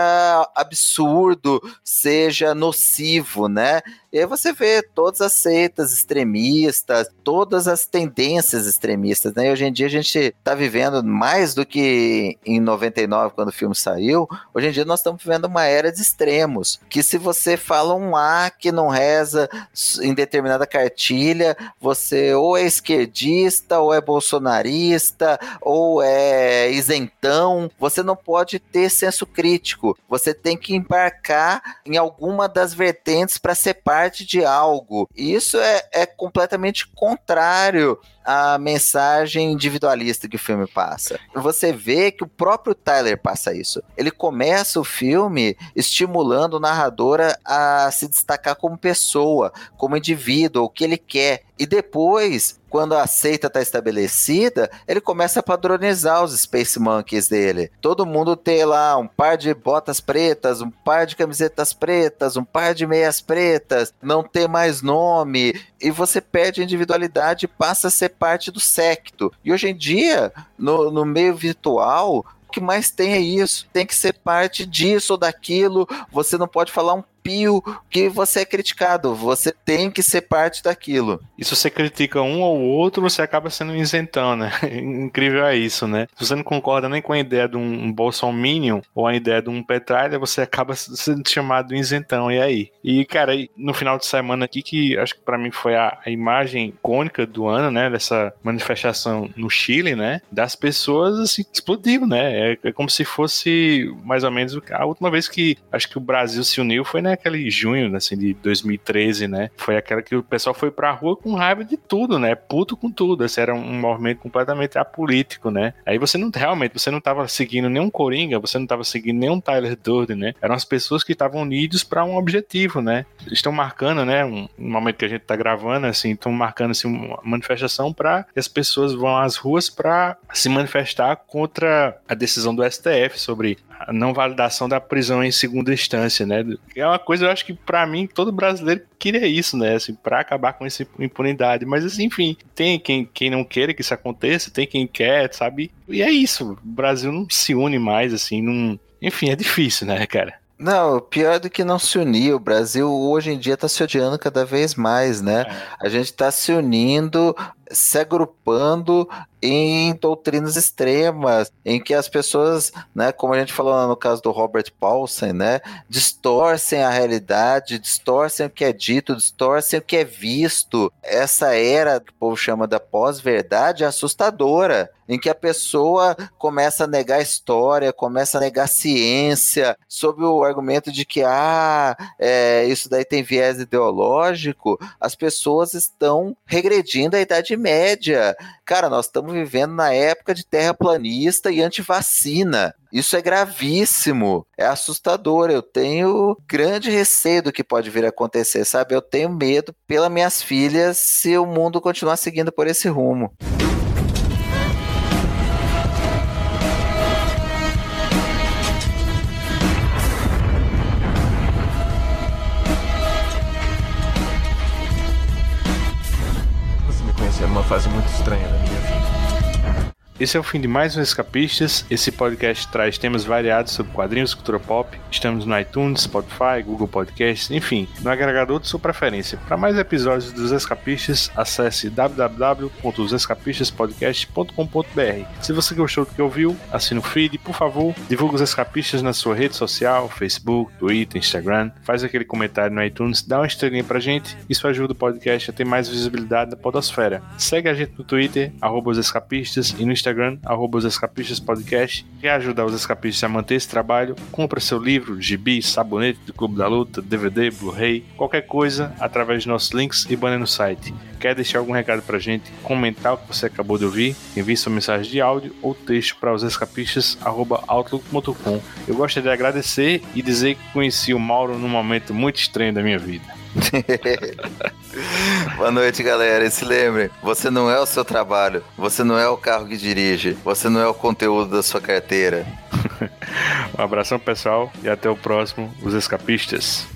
absurdo, seja nocivo, né? E aí você vê todas as seitas extremistas, todas as tendências extremistas, né? E hoje em dia a gente está vivendo mais do que em noventa e nove, quando o filme saiu. Hoje em dia nós estamos vivendo uma era de extremos, que se você fala um A que não reza em determinada cartilha, você ou é esquerdista, ou é bolsonarista, ou é isentão. Você não pode ter senso crítico. Você tem que embarcar em alguma das vertentes para ser parte de algo. E isso é, é completamente contrário à mensagem individualista que o filme passa. Você vê que o próprio Tyler passa isso. Ele começa o filme estimulando o narrador a, a se destacar como pessoa, como indivíduo, o que ele quer. E depois, quando a seita está estabelecida, ele começa a padronizar os Space Monkeys dele. Todo mundo tem lá um par de botas pretas, um par de camisetas pretas, um par de meias pretas, não tem mais nome, e você perde a individualidade e passa a ser parte do séquito. E hoje em dia, no, no meio virtual, o que mais tem é isso. Tem que ser parte disso ou daquilo, você não pode falar um pio que você é criticado, você tem que ser parte daquilo. E se você critica um ou outro, você acaba sendo um isentão, né? Incrível é isso, né? Se você não concorda nem com a ideia de um bolsominion ou a ideia de um petralha, você acaba sendo chamado de isentão, e aí? E, cara, no final de semana aqui, que acho que pra mim foi a, a imagem icônica do ano, né? Dessa manifestação no Chile, né? Das pessoas, assim, explodiu, né? É, é como se fosse mais ou menos a última vez que acho que o Brasil se uniu foi, né? Aquele junho, assim, de dois mil e treze, né? Foi aquela que o pessoal foi pra rua com raiva de tudo, né? Puto com tudo. Esse era um movimento completamente apolítico, né? Aí você não, realmente, você não tava seguindo nenhum Coringa, você não tava seguindo nenhum Tyler Durden, né? Eram as pessoas que estavam unidos pra um objetivo, né? Estão marcando, né? Um, um momento que a gente tá gravando, assim, estão marcando, assim, uma manifestação pra que as pessoas vão às ruas pra se manifestar contra a decisão do S T F sobre a não validação da prisão em segunda instância, né? É uma coisa, eu acho que pra mim, todo brasileiro queria isso, né? Assim, pra acabar com essa impunidade. Mas, assim, enfim, tem quem, quem não queira que isso aconteça, tem quem quer, sabe? E é isso. O Brasil não se une mais, assim, não... Enfim, é difícil, né, cara? Não, pior do que não se unir, o Brasil hoje em dia está se odiando cada vez mais, né? É. A gente está se unindo, se agrupando em doutrinas extremas, em que as pessoas, né, como a gente falou no caso do Robert Paulsen, né, distorcem a realidade, distorcem o que é dito, distorcem o que é visto. Essa era que o povo chama da pós-verdade é assustadora, em que a pessoa começa a negar a história, começa a negar a ciência, sob o argumento de que ah, é, isso daí tem viés ideológico. As pessoas estão regredindo à Idade Média. Cara, nós estamos vivendo na época de terraplanista e antivacina. Isso é gravíssimo, é assustador. Eu tenho grande receio do que pode vir a acontecer, sabe? Eu tenho medo pelas minhas filhas se o mundo continuar seguindo por esse rumo. estranha da minha vida. Esse é o fim de mais um Escapistas. Esse podcast traz temas variados sobre quadrinhos e cultura pop. Estamos no iTunes, Spotify, Google Podcasts, enfim, no agregador de sua preferência. Para mais episódios dos Escapistas, acesse w w w ponto os escapistas podcast ponto com ponto b r. Se você gostou do que ouviu, assine o feed e, por favor, divulgue os Escapistas na sua rede social, Facebook, Twitter, Instagram. Faz aquele comentário no iTunes, dá uma estrelinha pra gente. Isso ajuda o podcast a ter mais visibilidade na podosfera. Segue a gente no Twitter, arroba os escapistas, e no Instagram, arroba os escapistas podcast. Quer ajudar os escapistas a manter esse trabalho? Compra seu livro, gibi, sabonete do Clube da Luta, D V D, Blu-ray, qualquer coisa, através de nossos links e banner no site. Quer deixar algum recado pra gente, comentar o que você acabou de ouvir? Envie sua mensagem de áudio ou texto para os escapistas arroba outlook ponto com. Eu gostaria de agradecer e dizer que conheci o Mauro num momento muito estranho da minha vida. Boa noite, galera. E se lembre, você não é o seu trabalho, você não é o carro que dirige, você não é o conteúdo da sua carteira. Um abração, pessoal, e até o próximo, Os Escapistas.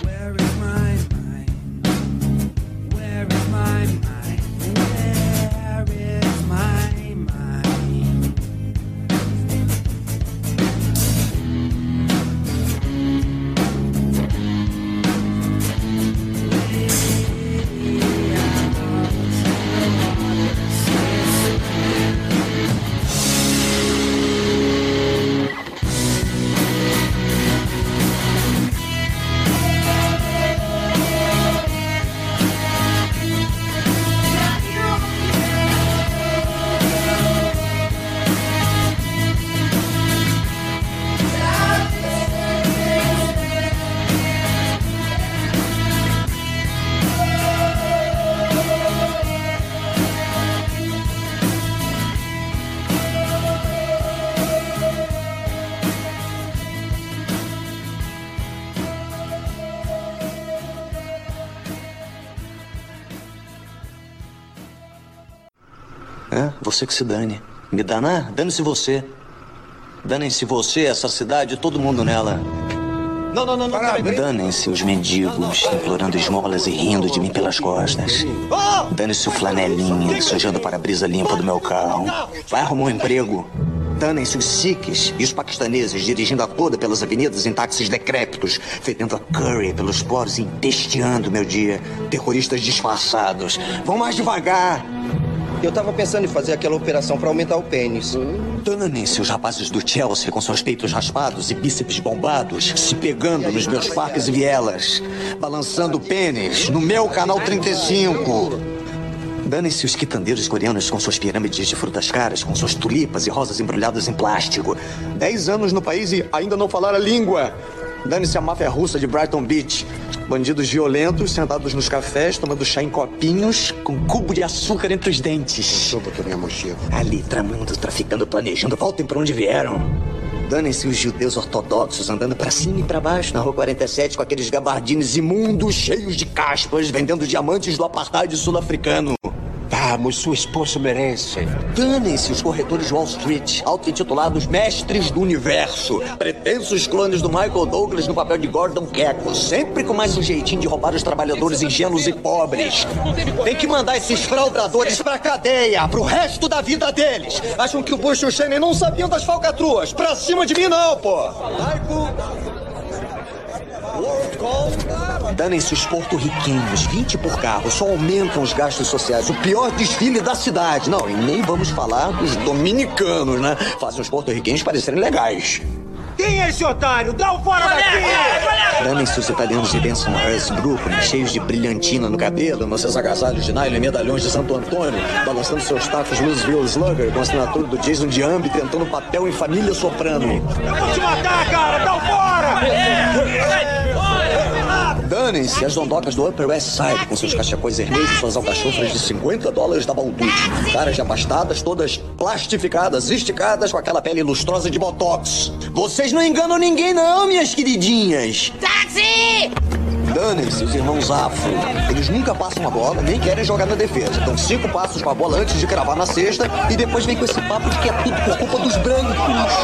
É, você que se dane. Me danar? Dane-se você. Danem-se você, essa cidade, todo mundo nela. Não, não, não, não. Danem-se os mendigos, implorando esmolas e rindo de mim pelas costas. Dane-se o flanelinha, sujando o para-brisa limpo do meu carro. Vai arrumar um emprego. Danem-se os sikhs e os paquistaneses dirigindo a toda pelas avenidas em táxis decrépitos, fedendo a curry pelos poros e empesteando meu dia. Terroristas disfarçados. Vão mais devagar. Eu tava pensando em fazer aquela operação pra aumentar o pênis. Danem-se os rapazes do Chelsea com seus peitos raspados e bíceps bombados, se pegando nos meus parques e vielas, balançando o pênis no meu canal trinta e cinco. Danem-se os quitandeiros coreanos com suas pirâmides de frutas caras, com suas tulipas e rosas embrulhadas em plástico. Dez anos no país e ainda não falar a língua. Dane-se a máfia russa de Brighton Beach. Bandidos violentos sentados nos cafés, tomando chá em copinhos, com cubo de açúcar entre os dentes. Sopa que minha mochila. Ali, tramando, traficando, planejando, voltem pra onde vieram. Danem-se os judeus ortodoxos andando pra cima e pra baixo na rua quarenta e sete com aqueles gabardines imundos, cheios de caspas, vendendo diamantes do apartheid sul-africano. Vamos, sua esposa merece. Danem-se os corretores de Wall Street, auto-intitulados mestres do universo, pretensos clones do Michael Douglas no papel de Gordon Gekko, sempre com mais um jeitinho de roubar os trabalhadores ingênuos e pobres. Tem que mandar esses fraudadores pra cadeia, pro resto da vida deles. Acham que o Bush e o Cheney não sabiam das falcatruas? Pra cima de mim não, pô! Danem-se os porto-riquenhos, vinte por carro, só aumentam os gastos sociais. O pior desfile da cidade. Não, e nem vamos falar dos dominicanos, né? Fazem os porto-riquenhos parecerem legais. Quem é esse otário? Dá o fora daqui! Danem-se os italianos de Bensonhurst, Brooklyn, cheios de brilhantina no cabelo, nos seus agasalhos de nylon e medalhões de Santo Antônio, balançando seus tacos Louisville Slugger com a assinatura do Jason Diambi, tentando papel em Família Soprano. Eu vou te matar, cara! Dá o fora! Danem-se as dondocas do Upper West Side, com seus cachecóis vermelhos e suas alcachofras de cinquenta dólares da Balducci. Caras de abastadas, todas plastificadas, esticadas, com aquela pele lustrosa de botox. Vocês não enganam ninguém não, minhas queridinhas. Táxi! Danem-se os irmãos Afro. Eles nunca passam a bola, nem querem jogar na defesa. Dão cinco passos com a bola antes de cravar na cesta e depois vem com esse papo de que é tudo por culpa dos brancos.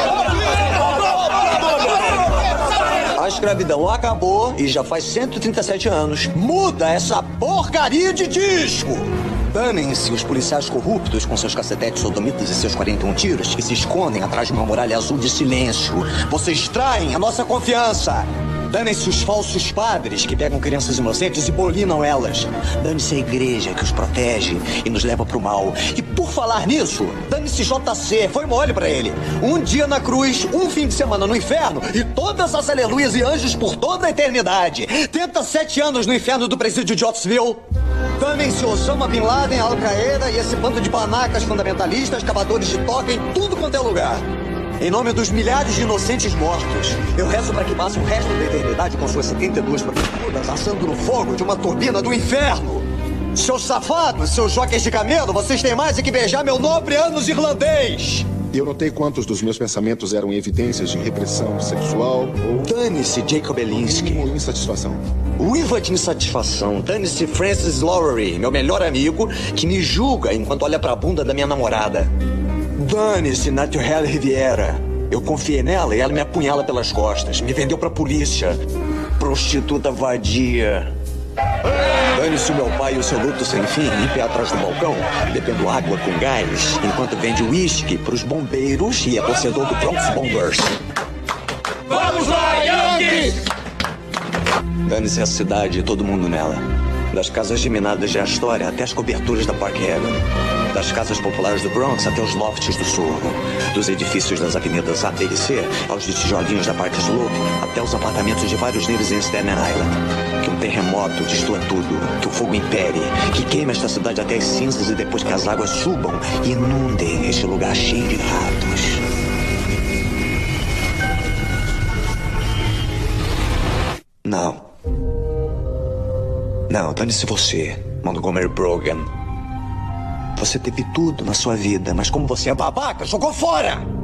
A escravidão acabou e já faz cento e trinta e sete anos. Muda essa porcaria de disco! Danem-se os policiais corruptos com seus cacetetes sodomitas e seus quarenta e um tiros que se escondem atrás de uma muralha azul de silêncio. Vocês traem a nossa confiança. Danem-se os falsos padres que pegam crianças inocentes e bolinam elas. Dane-se a igreja que os protege e nos leva pro mal. E por falar nisso, dane-se J C, foi mole pra ele. Um dia na cruz, um fim de semana no inferno e todas as aleluias e anjos por toda a eternidade. Tenta sete anos no inferno do presídio de Ottsville. Danem-se Osama Bin Laden, Al-Qaeda e esse bando de banacas fundamentalistas, cavadores de toca em tudo quanto é lugar. Em nome dos milhares de inocentes mortos, eu rezo para que passe o resto da eternidade com suas setenta e duas prostitutas assando no fogo de uma turbina do inferno. Seus safados, seus joques de camelo, vocês têm mais é que beijar meu nobre ânus irlandês. Eu notei quantos dos meus pensamentos eram evidências de repressão sexual ou... Dane-se Jacob Elinsky. Ou insatisfação. Uiva de insatisfação. Dane-se Francis Lowery, meu melhor amigo, que me julga enquanto olha pra bunda da minha namorada. Dane-se Natural Riviera. Eu confiei nela e ela me apunhala pelas costas. Me vendeu pra polícia. Prostituta vadia. Dane-se o meu pai e o seu luto sem fim, em pé atrás do balcão, bebendo água com gás, enquanto vende uísque pros bombeiros e é torcedor do Bronx Bombers. Vamos lá, Yankees! Dane-se a cidade e todo mundo nela. Das casas geminadas de Astoria até as coberturas da Park Avenue. Das casas populares do Bronx até os lofts do Sorro. Dos edifícios das avenidas A, B e C aos de tijolinhos da Park Slope, até os apartamentos de vários níveis em Staten Island. Que um terremoto destrua tudo, que o fogo impere, que queime esta cidade até as cinzas e depois que as águas subam e inundem este lugar cheio de ratos. Não. Não, dane-se você, Montgomery Brogan. Você teve tudo na sua vida, mas como você é babaca, jogou fora!